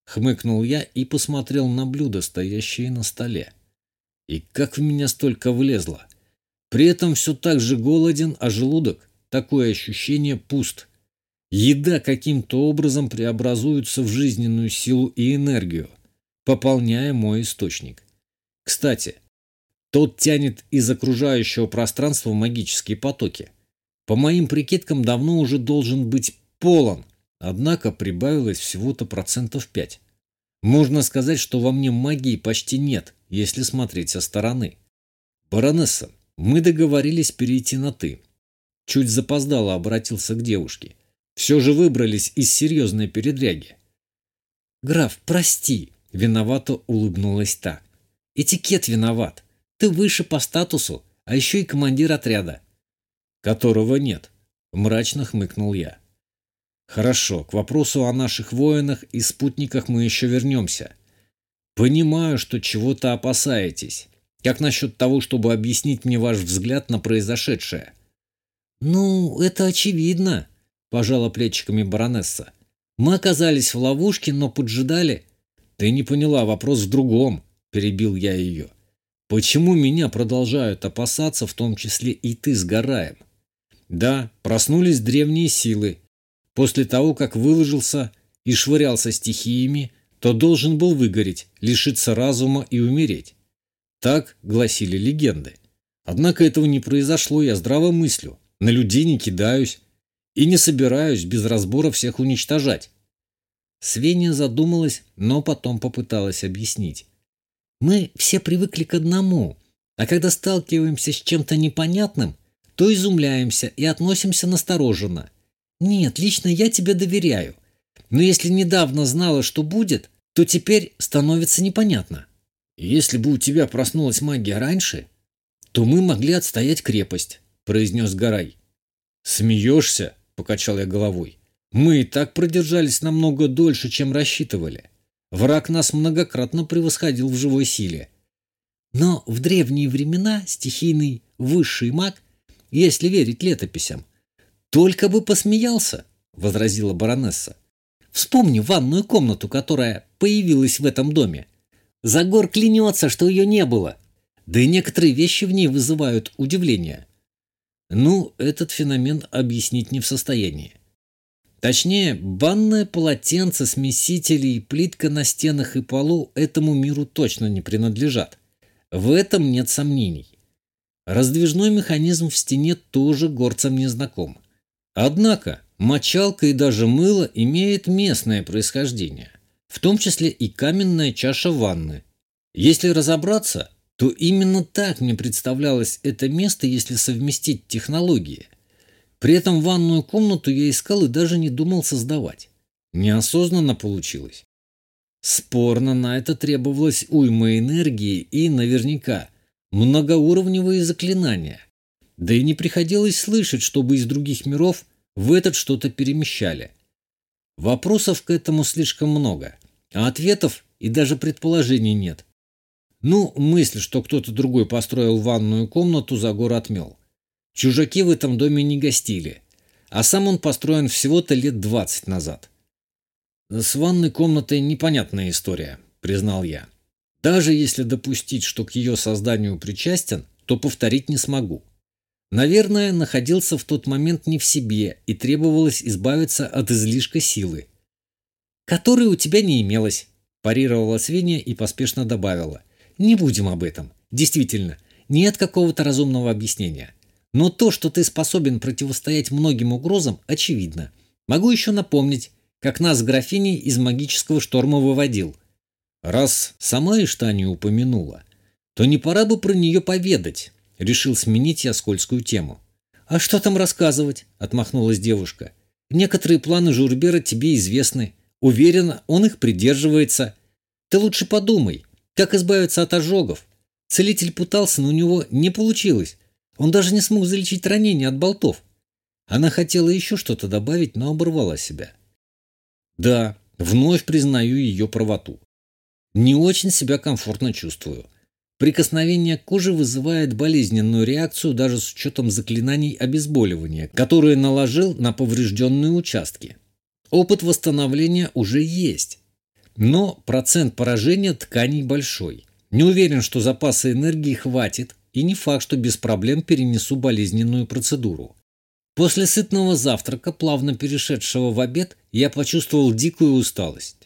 Хмыкнул я и посмотрел на блюда, стоящие на столе. И как в меня столько влезло. При этом все так же голоден, а желудок, такое ощущение, пуст. Еда каким-то образом преобразуется в жизненную силу и энергию, пополняя мой источник. Кстати, тот тянет из окружающего пространства магические потоки. По моим прикидкам, давно уже должен быть полон, однако прибавилось всего-то 5%. Можно сказать, что во мне магии почти нет, если смотреть со стороны. Баронесса, мы договорились перейти на «ты». Чуть запоздало обратился к девушке. Все же выбрались из серьезной передряги. «Граф, прости», — виновато улыбнулась та. «Этикет виноват. Ты выше по статусу, а еще и командир отряда». «Которого нет», — мрачно хмыкнул я. «Хорошо, к вопросу о наших воинах и спутниках мы еще вернемся. Понимаю, что чего-то опасаетесь. Как насчет того, чтобы объяснить мне ваш взгляд на произошедшее?» «Ну, это очевидно», — пожала плечиками баронесса. «Мы оказались в ловушке, но поджидали». «Ты не поняла, вопрос в другом», — перебил я ее. «Почему меня продолжают опасаться, в том числе и ты с Гараем? Да, проснулись древние силы. После того, как выложился и швырялся стихиями, то должен был выгореть, лишиться разума и умереть. Так гласили легенды. Однако этого не произошло, я здраво мыслю. На людей не кидаюсь и не собираюсь без разбора всех уничтожать». Свеня задумалась, но потом попыталась объяснить. «Мы все привыкли к одному, а когда сталкиваемся с чем-то непонятным, то изумляемся и относимся настороженно. Нет, лично я тебе доверяю, но если недавно знала, что будет, то теперь становится непонятно. «Если бы у тебя проснулась магия раньше, то мы могли отстоять крепость», — произнес Гарай. «Смеешься?» — покачал я головой. «Мы и так продержались намного дольше, чем рассчитывали. Враг нас многократно превосходил в живой силе». «Но в древние времена стихийный высший маг, если верить летописям, только бы посмеялся», — возразила баронесса. «Вспомни ванную комнату, которая появилась в этом доме. Загор клянется, что ее не было. Да и некоторые вещи в ней вызывают удивление». Ну, этот феномен объяснить не в состоянии. Точнее, банное полотенце, смесители и плитка на стенах и полу этому миру точно не принадлежат. В этом нет сомнений. Раздвижной механизм в стене тоже горцам не знаком. Однако мочалка и даже мыло имеют местное происхождение, в том числе и каменная чаша ванны. Если разобраться, то именно так мне представлялось это место, если совместить технологии. При этом ванную комнату я искал и даже не думал создавать. Неосознанно получилось. Спорно, на это требовалось уйма энергии и, наверняка, многоуровневые заклинания. Да и не приходилось слышать, чтобы из других миров в этот что-то перемещали. Вопросов к этому слишком много, а ответов и даже предположений нет. Ну, мысль, что кто-то другой построил ванную комнату, Загор отмел. Чужаки в этом доме не гостили, а сам он построен всего-то лет 20 назад. «С ванной комнатой непонятная история», — признал я. «Даже если допустить, что к ее созданию причастен, то повторить не смогу. Наверное, находился в тот момент не в себе и требовалось избавиться от излишка силы». «Которой у тебя не имелось», – парировала Свинья и поспешно добавила. «Не будем об этом. Действительно, нет какого-то разумного объяснения. Но то, что ты способен противостоять многим угрозам, очевидно. Могу еще напомнить, как нас с графиней из магического шторма выводил». «Раз сама Иштания упомянула, то не пора бы про нее поведать», — решил сменить я скользкую тему. «А что там рассказывать?» — отмахнулась девушка. «Некоторые планы Журбера тебе известны. Уверена, он их придерживается. Ты лучше подумай, как избавиться от ожогов. Целитель пытался, но у него не получилось. Он даже не смог залечить ранение от болтов». Она хотела еще что-то добавить, но оборвала себя. «Да, вновь признаю ее правоту. Не очень себя комфортно чувствую. Прикосновение к коже вызывает болезненную реакцию даже с учетом заклинаний обезболивания, которые наложил на поврежденные участки. Опыт восстановления уже есть. Но процент поражения тканей большой. Не уверен, что запаса энергии хватит, и не факт, что без проблем перенесу болезненную процедуру. После сытного завтрака, плавно перешедшего в обед, я почувствовал дикую усталость.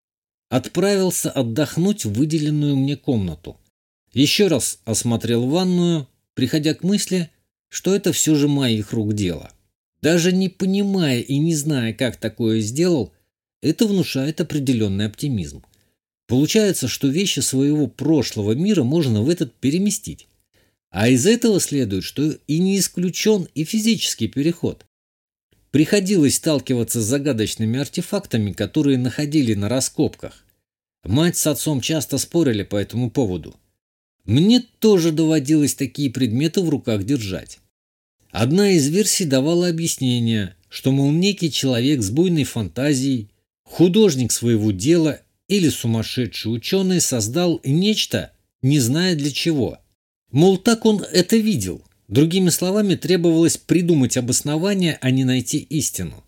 Отправился отдохнуть в выделенную мне комнату. Еще раз осмотрел ванную, приходя к мысли, что это все же моих рук дело. Даже не понимая и не зная, как такое сделал, это внушает определенный оптимизм. Получается, что вещи своего прошлого мира можно в этот переместить. А из этого следует, что и не исключен и физический переход. Приходилось сталкиваться с загадочными артефактами, которые находили на раскопках. Мать с отцом часто спорили по этому поводу. Мне тоже доводилось такие предметы в руках держать. Одна из версий давала объяснение, что, мол, некий человек с буйной фантазией, художник своего дела или сумасшедший ученый создал нечто, не зная для чего. Мол, так он это видел. Другими словами, требовалось придумать обоснование, а не найти истину.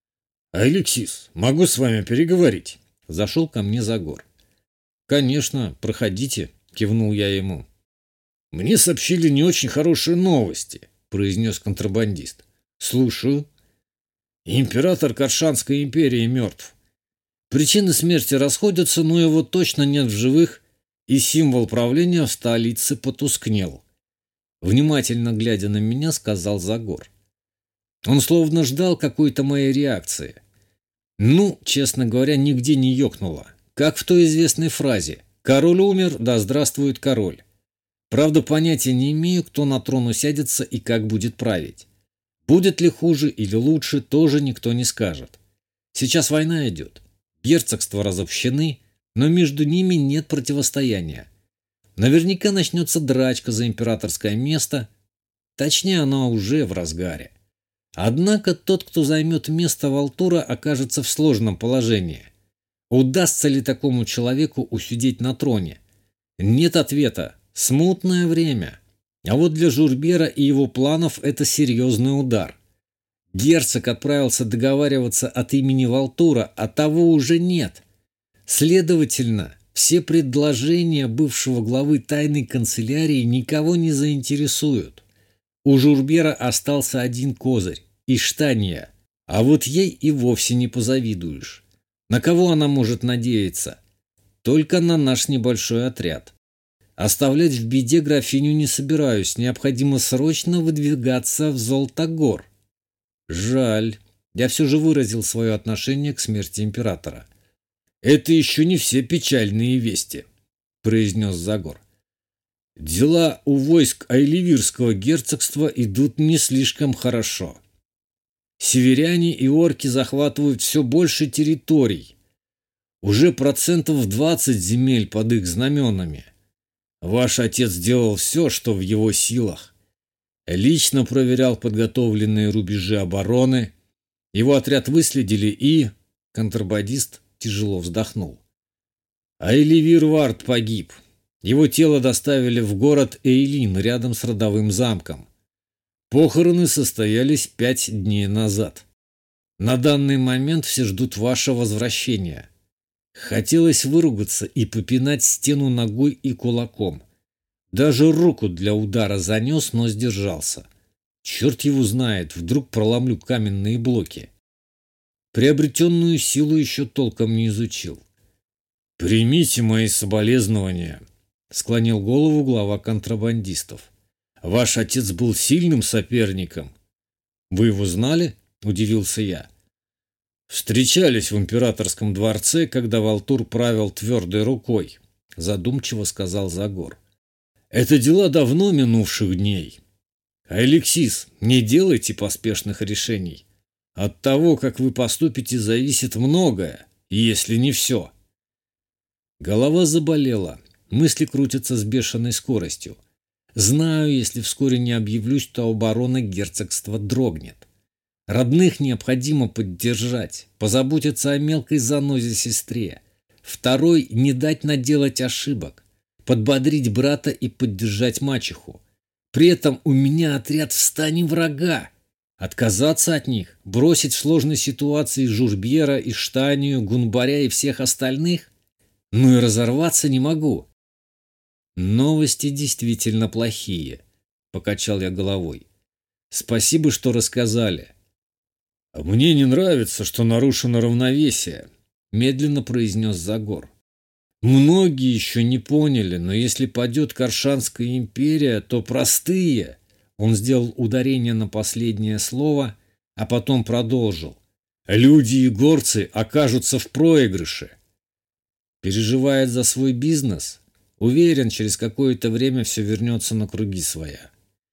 «Алексис, могу с вами переговорить?» Зашел ко мне Загор. «Конечно, проходите», – кивнул я ему. «Мне сообщили не очень хорошие новости», – произнес контрабандист. «Слушаю». «Император Каршанской империи мертв. Причины смерти расходятся, но его точно нет в живых, и символ правления в столице потускнел». Внимательно глядя на меня, сказал Загор. Он словно ждал какой-то моей реакции. Ну, честно говоря, нигде не ёкнуло. Как в той известной фразе «Король умер, да здравствует король». Правда, понятия не имею, кто на трон усядется и как будет править. Будет ли хуже или лучше, тоже никто не скажет. Сейчас война идет. Герцогства разобщены, но между ними нет противостояния. Наверняка начнется драчка за императорское место. Точнее, она уже в разгаре. Однако тот, кто займет место Валтура, окажется в сложном положении. Удастся ли такому человеку усидеть на троне? Нет ответа. Смутное время. А вот для Журбера и его планов это серьезный удар. Герцог отправился договариваться от имени Валтура, а того уже нет. Следовательно, все предложения бывшего главы тайной канцелярии никого не заинтересуют. У Журбера остался один козырь – Иштания, а вот ей и вовсе не позавидуешь. На кого она может надеяться? Только на наш небольшой отряд. Оставлять в беде графиню не собираюсь, необходимо срочно выдвигаться в Золотогор. Жаль, я все же выразил свое отношение к смерти императора. «Это еще не все печальные вести», – произнес Загор. «Дела у войск Айливирского герцогства идут не слишком хорошо. Северяне и орки захватывают все больше территорий. Уже 20% земель под их знаменами. Ваш отец сделал все, что в его силах. Лично проверял подготовленные рубежи обороны. Его отряд выследили и...» Контрабандист тяжело вздохнул. «Айливир Вард погиб. Его тело доставили в город Эйлин рядом с родовым замком. Похороны состоялись 5 дней назад. На данный момент все ждут вашего возвращения». Хотелось выругаться и попинать стену ногой и кулаком. Даже руку для удара занес, но сдержался. Черт его знает, вдруг проломлю каменные блоки. Приобретенную силу еще толком не изучил. «Примите мои соболезнования», — склонил голову глава контрабандистов. «Ваш отец был сильным соперником». «Вы его знали?» — удивился я. «Встречались в императорском дворце, когда Валтур правил твердой рукой», — задумчиво сказал Загор. «Это дела давно минувших дней. Алексис, не делайте поспешных решений. От того, как вы поступите, зависит многое, если не все». Голова заболела, мысли крутятся с бешеной скоростью. Знаю, если вскоре не объявлюсь, то оборона герцогства дрогнет. Родных необходимо поддержать, позаботиться о мелкой занозе сестре. Второй – не дать наделать ошибок, подбодрить брата и поддержать мачеху. При этом у меня отряд в стане врага. Отказаться от них, бросить в сложной ситуации Журбера, Иштанию, Гунбаря и всех остальных? Ну и разорваться не могу. Новости действительно плохие, покачал я головой. Спасибо, что рассказали. Мне не нравится, что нарушено равновесие, медленно произнес Загор. Многие еще не поняли, но если падет Коршанская империя, то простые. Он сделал ударение на последнее слово, а потом продолжил. Люди и горцы окажутся в проигрыше. Переживает за свой бизнес? Уверен, через какое-то время все вернется на круги своя.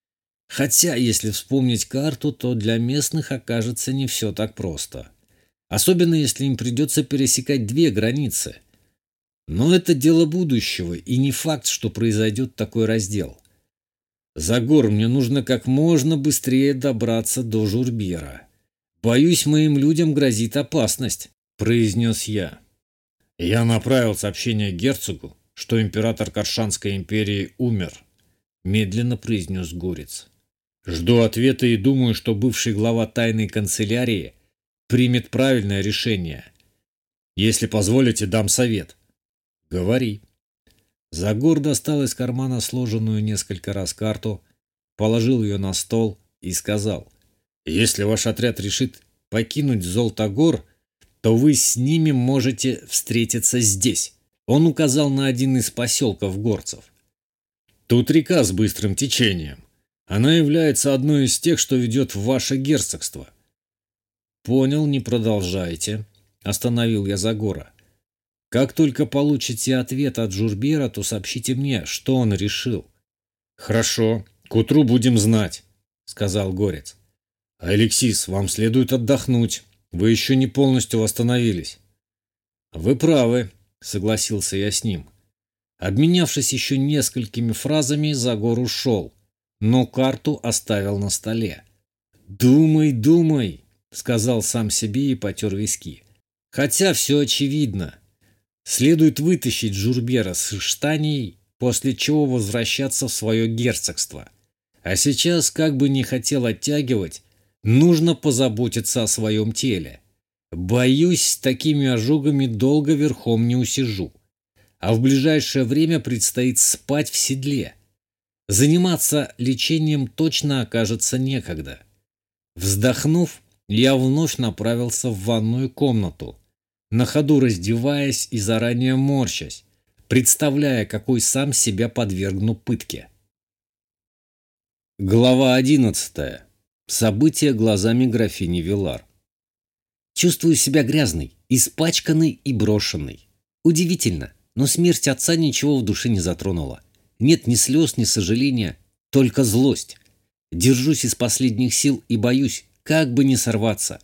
Хотя, если вспомнить карту, то для местных окажется не все так просто. Особенно, если им придется пересекать две границы. Но это дело будущего, и не факт, что произойдет такой раздел. Загор, мне нужно как можно быстрее добраться до Журбера. Боюсь, моим людям грозит опасность, произнес я. Я направил сообщение герцогу, что император Коршанской империи умер, медленно произнес Горец. Жду ответа и думаю, что бывший глава тайной канцелярии примет правильное решение. Если позволите, дам совет. Говори. Загор достал из кармана сложенную несколько раз карту, положил ее на стол и сказал: «Если ваш отряд решит покинуть Золотогор, то вы с ними можете встретиться здесь». Он указал на один из поселков горцев. «Тут река с быстрым течением. Она является одной из тех, что ведет в ваше герцогство». «Понял, не продолжайте», – остановил я Загора. «Как только получите ответ от Журбера, то сообщите мне, что он решил». «Хорошо, к утру будем знать», — сказал Горец. «Алексис, вам следует отдохнуть. Вы еще не полностью восстановились». «Вы правы», — согласился я с ним. Обменявшись еще несколькими фразами, Загор ушел, но карту оставил на столе. «Думай, думай», — сказал сам себе и потер виски. «Хотя все очевидно. Следует вытащить Журбера с Штаней, после чего возвращаться в свое герцогство. А сейчас, как бы не хотел оттягивать, нужно позаботиться о своем теле. Боюсь, с такими ожогами долго верхом не усижу. А в ближайшее время предстоит спать в седле. Заниматься лечением точно окажется некогда». Вздохнув, я вновь направился в ванную комнату, на ходу раздеваясь и заранее морщась, представляя, какой сам себя подвергну пытке. Глава 11. События глазами графини Вилар. Чувствую себя грязной, испачканной и брошенной. Удивительно, но смерть отца ничего в душе не затронула. Нет ни слез, ни сожаления, только злость. Держусь из последних сил и боюсь, как бы не сорваться.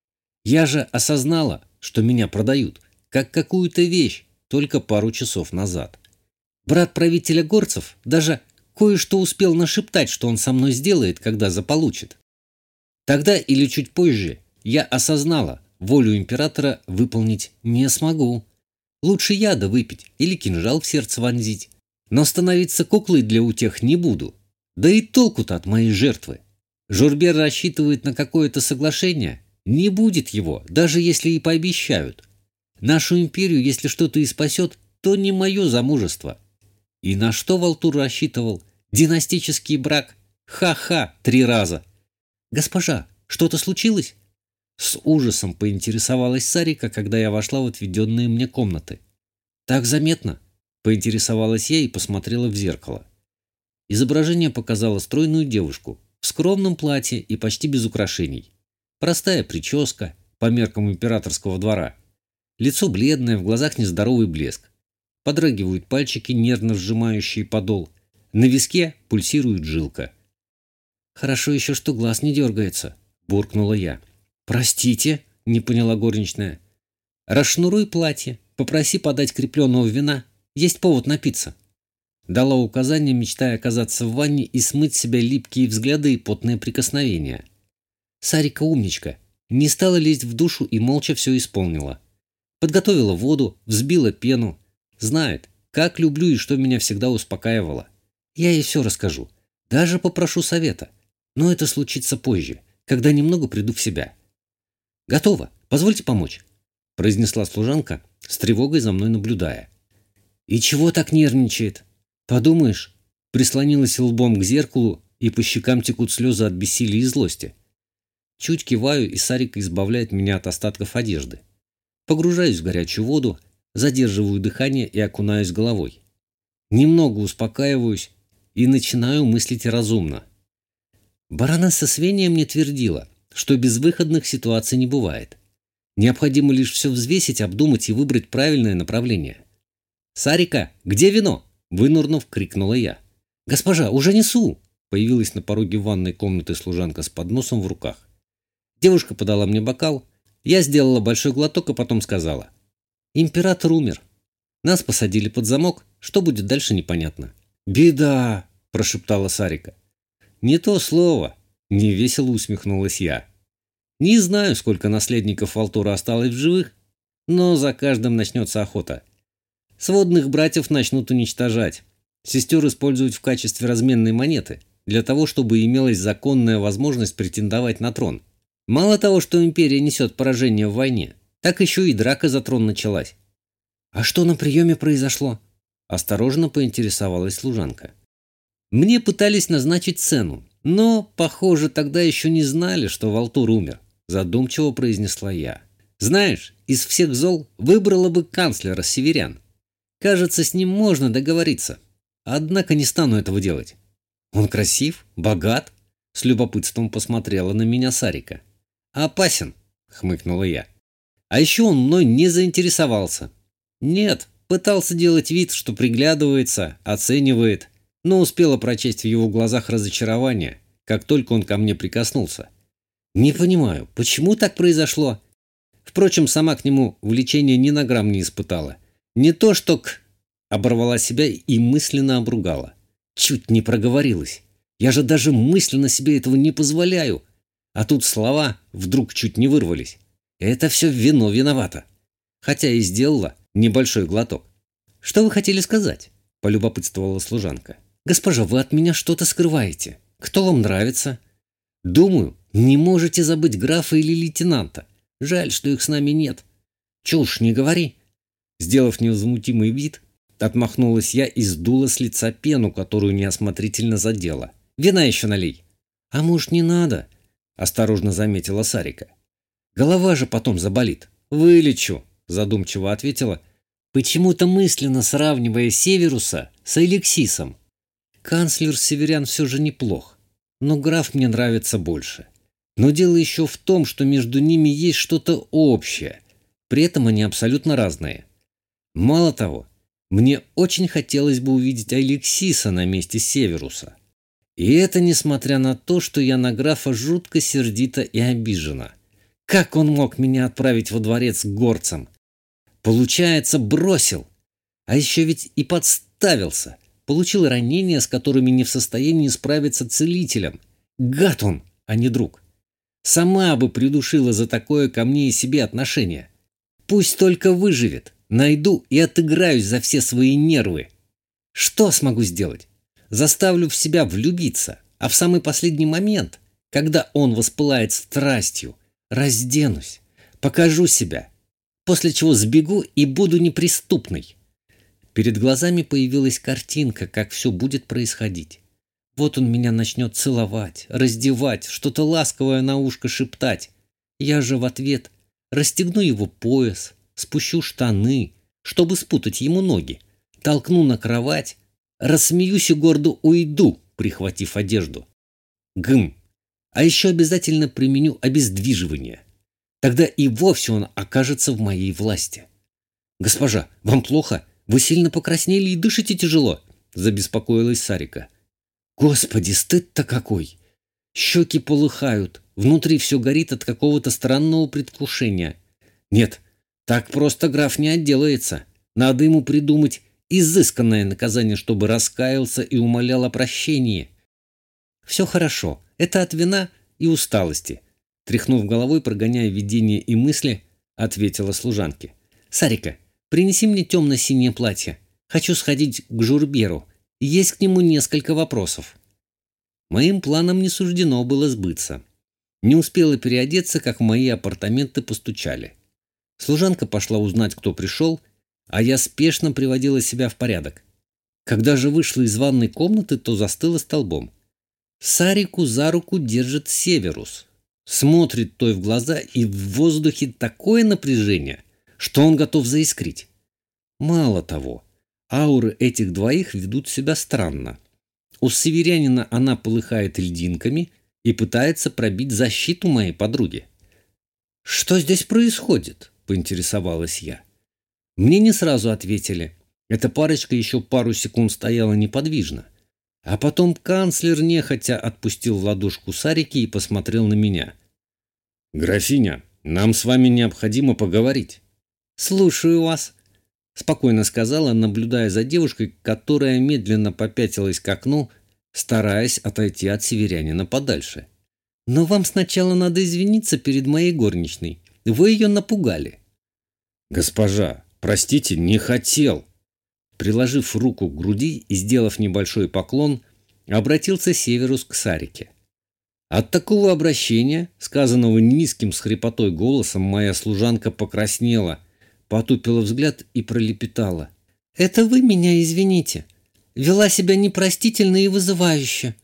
Я же осознала, что меня продают, как какую-то вещь, только пару часов назад. Брат правителя горцев даже кое-что успел нашептать, что он со мной сделает, когда заполучит. Тогда или чуть позже я осознала, волю императора выполнить не смогу. Лучше яда выпить или кинжал в сердце вонзить. Но становиться куклой для утех не буду. Да и толку-то от моей жертвы. Журбер рассчитывает на какое-то соглашение. Не будет его, даже если и пообещают. Нашу империю, если что-то и спасет, то не мое замужество. И на что Валтур рассчитывал? Династический брак? Ха-ха, 3 раза. «Госпожа, что-то случилось?» С ужасом поинтересовалась Сарика, когда я вошла в отведенные мне комнаты. «Так заметно?» – поинтересовалась я и посмотрела в зеркало. Изображение показало стройную девушку в скромном платье и почти без украшений. Простая прическа по меркам императорского двора. Лицо бледное, в глазах нездоровый блеск. Подрагивают пальчики, нервно сжимающие подол. На виске пульсирует жилка. «Хорошо еще, что глаз не дергается», – буркнула я. «Простите», – не поняла горничная. «Расшнуруй платье, попроси подать крепленного вина. Есть повод напиться». Дала указание, мечтая оказаться в ванне и смыть с себя липкие взгляды и потные прикосновения. Сарика умничка. Не стала лезть в душу и молча все исполнила. Подготовила воду, взбила пену. Знает, как люблю и что меня всегда успокаивало. Я ей все расскажу. Даже попрошу совета. Но это случится позже, когда немного приду в себя. «Готово. Позвольте помочь», – произнесла служанка, с тревогой за мной наблюдая. И чего так нервничает? Подумаешь, прислонилась лбом к зеркалу, и по щекам текут слезы от бессилия и злости. Чуть киваю, и Сарика избавляет меня от остатков одежды. Погружаюсь в горячую воду, задерживаю дыхание и окунаюсь головой. Немного успокаиваюсь и начинаю мыслить разумно. Баронесса Свения мне твердила, что безвыходных ситуаций не бывает. Необходимо лишь все взвесить, обдумать и выбрать правильное направление. «Сарика, где вино?» – вынурнув, крикнула я. «Госпожа, уже несу!» – появилась на пороге ванной комнаты служанка с подносом в руках. Девушка подала мне бокал, я сделала большой глоток и потом сказала: «Император умер. Нас посадили под замок, что будет дальше непонятно». «Беда!» – прошептала Сарика. «Не то слово!» – невесело усмехнулась я. «Не знаю, сколько наследников Валтура осталось в живых, но за каждым начнется охота. Сводных братьев начнут уничтожать, сестер использовать в качестве разменной монеты, для того, чтобы имелась законная возможность претендовать на трон. Мало того, что империя несет поражение в войне, так еще и драка за трон началась». «А что на приеме произошло?» – осторожно поинтересовалась служанка. «Мне пытались назначить цену, но, похоже, тогда еще не знали, что Валтур умер», – задумчиво произнесла я. «Знаешь, из всех зол выбрала бы канцлера северян. Кажется, с ним можно договориться. Однако не стану этого делать». «Он красив, богат?» – с любопытством посмотрела на меня Сарика. «Опасен», – хмыкнула я. «А еще он мной не заинтересовался. Нет, пытался делать вид, что приглядывается, оценивает, но успела прочесть в его глазах разочарование, как только он ко мне прикоснулся. Не понимаю, почему так произошло? Впрочем, сама к нему влечения ни на грамм не испытала. Не то что к...» Оборвала себя и мысленно обругала. Чуть не проговорилась. Я же даже мысленно себе этого не позволяю. А тут слова вдруг чуть не вырвались. Это все вино виновато. Хотя и сделала небольшой глоток. «Что вы хотели сказать?» – полюбопытствовала служанка. «Госпожа, вы от меня что-то скрываете. Кто вам нравится?» «Думаю, не можете забыть графа или лейтенанта. Жаль, что их с нами нет». «Чушь не говори». Сделав невозмутимый вид, отмахнулась я и сдула с лица пену, которую неосмотрительно задела. «Вина еще налей». «А может, не надо?» – осторожно заметила Сарика. «Голова же потом заболит». «Вылечу», – задумчиво ответила, почему-то мысленно сравнивая Северуса с Алексисом. «Канцлер северян все же неплох, но граф мне нравится больше. Но дело еще в том, что между ними есть что-то общее, при этом они абсолютно разные. Мало того, мне очень хотелось бы увидеть Алексиса на месте Северуса. И это несмотря на то, что я на графа жутко сердита и обижена. Как он мог меня отправить во дворец к горцам? Получается, бросил. А еще ведь и подставился. Получил ранения, с которыми не в состоянии справиться целителем. Гад он, а не друг. Сама бы придушила за такое ко мне и себе отношение. Пусть только выживет. Найду и отыграюсь за все свои нервы. Что смогу сделать? Заставлю в себя влюбиться, а в самый последний момент, когда он воспылает страстью, разденусь, покажу себя, после чего сбегу и буду неприступной. Перед глазами появилась картинка, как все будет происходить. Вот он меня начнет целовать, раздевать, что-то ласковое на ушко шептать. Я же в ответ расстегну его пояс, спущу штаны, чтобы спутать ему ноги, толкну на кровать, рассмеюсь и гордо уйду, прихватив одежду. Гм. А еще обязательно применю обездвиживание. Тогда и вовсе он окажется в моей власти. «Госпожа, вам плохо? Вы сильно покраснели и дышите тяжело», – забеспокоилась Сарика. «Господи, стыд-то какой! Щеки полыхают, внутри все горит от какого-то странного предвкушения. Нет, так просто граф не отделается. Надо ему придумать изысканное наказание, чтобы раскаялся и умолял о прощении». «Все хорошо, это от вина и усталости», – тряхнув головой, прогоняя видения и мысли, ответила служанке. «Сарика, принеси мне темно-синее платье. Хочу сходить к Журберу. Есть к нему несколько вопросов». Моим планам не суждено было сбыться. Не успела переодеться, как в мои апартаменты постучали. Служанка пошла узнать, кто пришел, а я спешно приводила себя в порядок. Когда же вышла из ванной комнаты, то застыла столбом. Сарику за руку держит Северус. Смотрит той в глаза, и в воздухе такое напряжение, что он готов заискрить. Мало того, ауры этих двоих ведут себя странно. У северянина она полыхает льдинками и пытается пробить защиту моей подруги. «Что здесь происходит?» – поинтересовалась я. Мне не сразу ответили. Эта парочка еще пару секунд стояла неподвижно. А потом канцлер нехотя отпустил ладошку Сарики и посмотрел на меня. «Графиня, нам с вами необходимо поговорить». «Слушаю вас», — спокойно сказала, наблюдая за девушкой, которая медленно попятилась к окну, стараясь отойти от северянина подальше. «Но вам сначала надо извиниться перед моей горничной. Вы ее напугали». «Госпожа, простите, не хотел». Приложив руку к груди и сделав небольшой поклон, обратился Северус к Сарике. От такого обращения, сказанного низким с хрипотой голосом, моя служанка покраснела, потупила взгляд и пролепетала: «Это вы меня извините. Вела себя непростительно и вызывающе».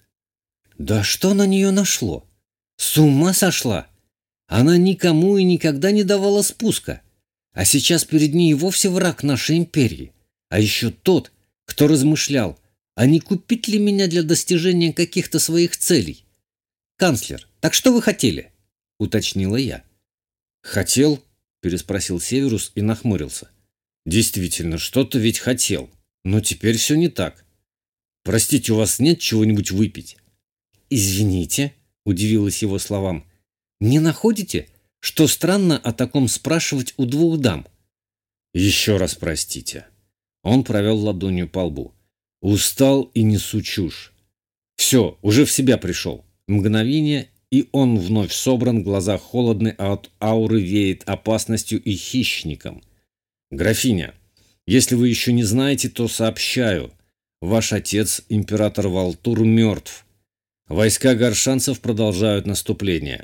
Да что на нее нашло? С ума сошла? Она никому и никогда не давала спуска. А сейчас перед ней и вовсе враг нашей империи. А еще тот, кто размышлял, а не купить ли меня для достижения каких-то своих целей. «Канцлер, так что вы хотели?» — уточнила я. «Хотел?» — переспросил Северус и нахмурился. «Действительно, что-то ведь хотел, но теперь все не так. Простите, у вас нет чего-нибудь выпить?» «Извините», — удивилась его словам. «Не находите, что странно о таком спрашивать у двух дам?» «Еще раз простите». Он провел ладонью по лбу. «Устал и несу чушь. Все, уже в себя пришел». Мгновение, и он вновь собран, глаза холодны, а от ауры веет опасностью и хищником. «Графиня, если вы еще не знаете, то сообщаю. Ваш отец, император Валтур, мертв. Войска горшанцев продолжают наступление.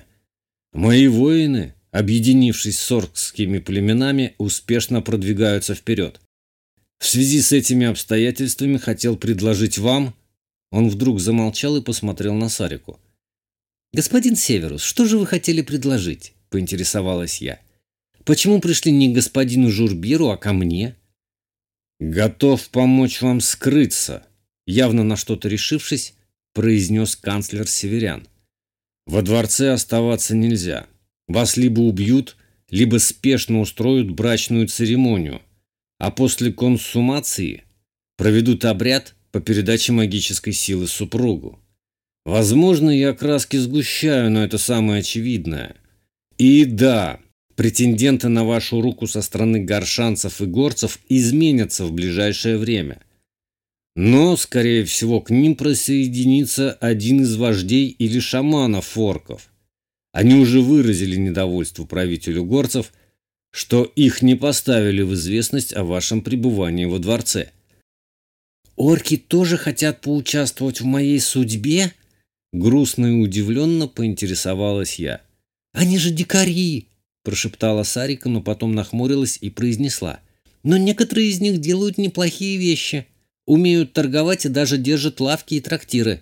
Мои воины, объединившись с оркскими племенами, успешно продвигаются вперед. В связи с этими обстоятельствами хотел предложить вам...» Он вдруг замолчал и посмотрел на Сарику. «Господин Северус, что же вы хотели предложить?» — поинтересовалась я. «Почему пришли не к господину Журбиру, а ко мне?» «Готов помочь вам скрыться», — явно на что-то решившись, произнес канцлер Северян. «Во дворце оставаться нельзя. Вас либо убьют, либо спешно устроят брачную церемонию, а после консумации проведут обряд по передаче магической силы супругу. Возможно, я краски сгущаю, но это самое очевидное. И да, претенденты на вашу руку со стороны горшанцев и горцев изменятся в ближайшее время. Но, скорее всего, к ним присоединится один из вождей или шаманов орков. Они уже выразили недовольство правителю горцев, что их не поставили в известность о вашем пребывании во дворце». «Орки тоже хотят поучаствовать в моей судьбе?» Грустно и удивленно поинтересовалась я. «Они же дикари!» – прошептала Сарика, но потом нахмурилась и произнесла. «Но некоторые из них делают неплохие вещи, умеют торговать и даже держат лавки и трактиры».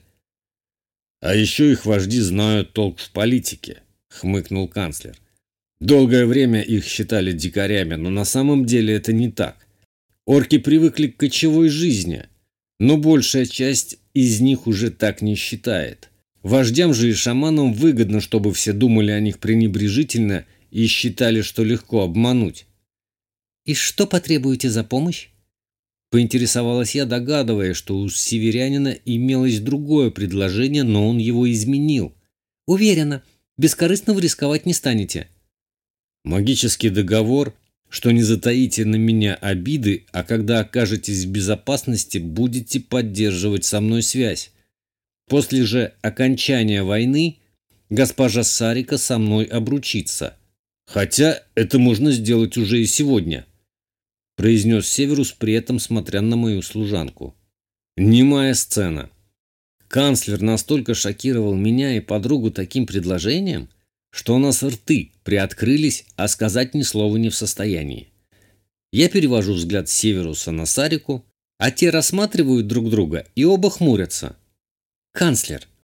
«А еще их вожди знают толк в политике», – хмыкнул канцлер. «Долгое время их считали дикарями, но на самом деле это не так. Орки привыкли к кочевой жизни, но большая часть из них уже так не считает. Вождям же и шаманам выгодно, чтобы все думали о них пренебрежительно и считали, что легко обмануть». «И что потребуете за помощь?» Поинтересовалась я, догадываясь, что у северянина имелось другое предложение, но он его изменил. «Уверена, бескорыстно вы рисковать не станете». «Магический договор, что не затаите на меня обиды, а когда окажетесь в безопасности, будете поддерживать со мной связь. После же окончания войны госпожа Сарика со мной обручится. Хотя это можно сделать уже и сегодня», — произнес Северус, при этом смотря на мою служанку. Немая сцена. Канцлер настолько шокировал меня и подругу таким предложением, что у нас рты приоткрылись, а сказать ни слова не в состоянии. Я перевожу взгляд с Северуса на Сарику, а те рассматривают друг друга и оба хмурятся. «Канцлер,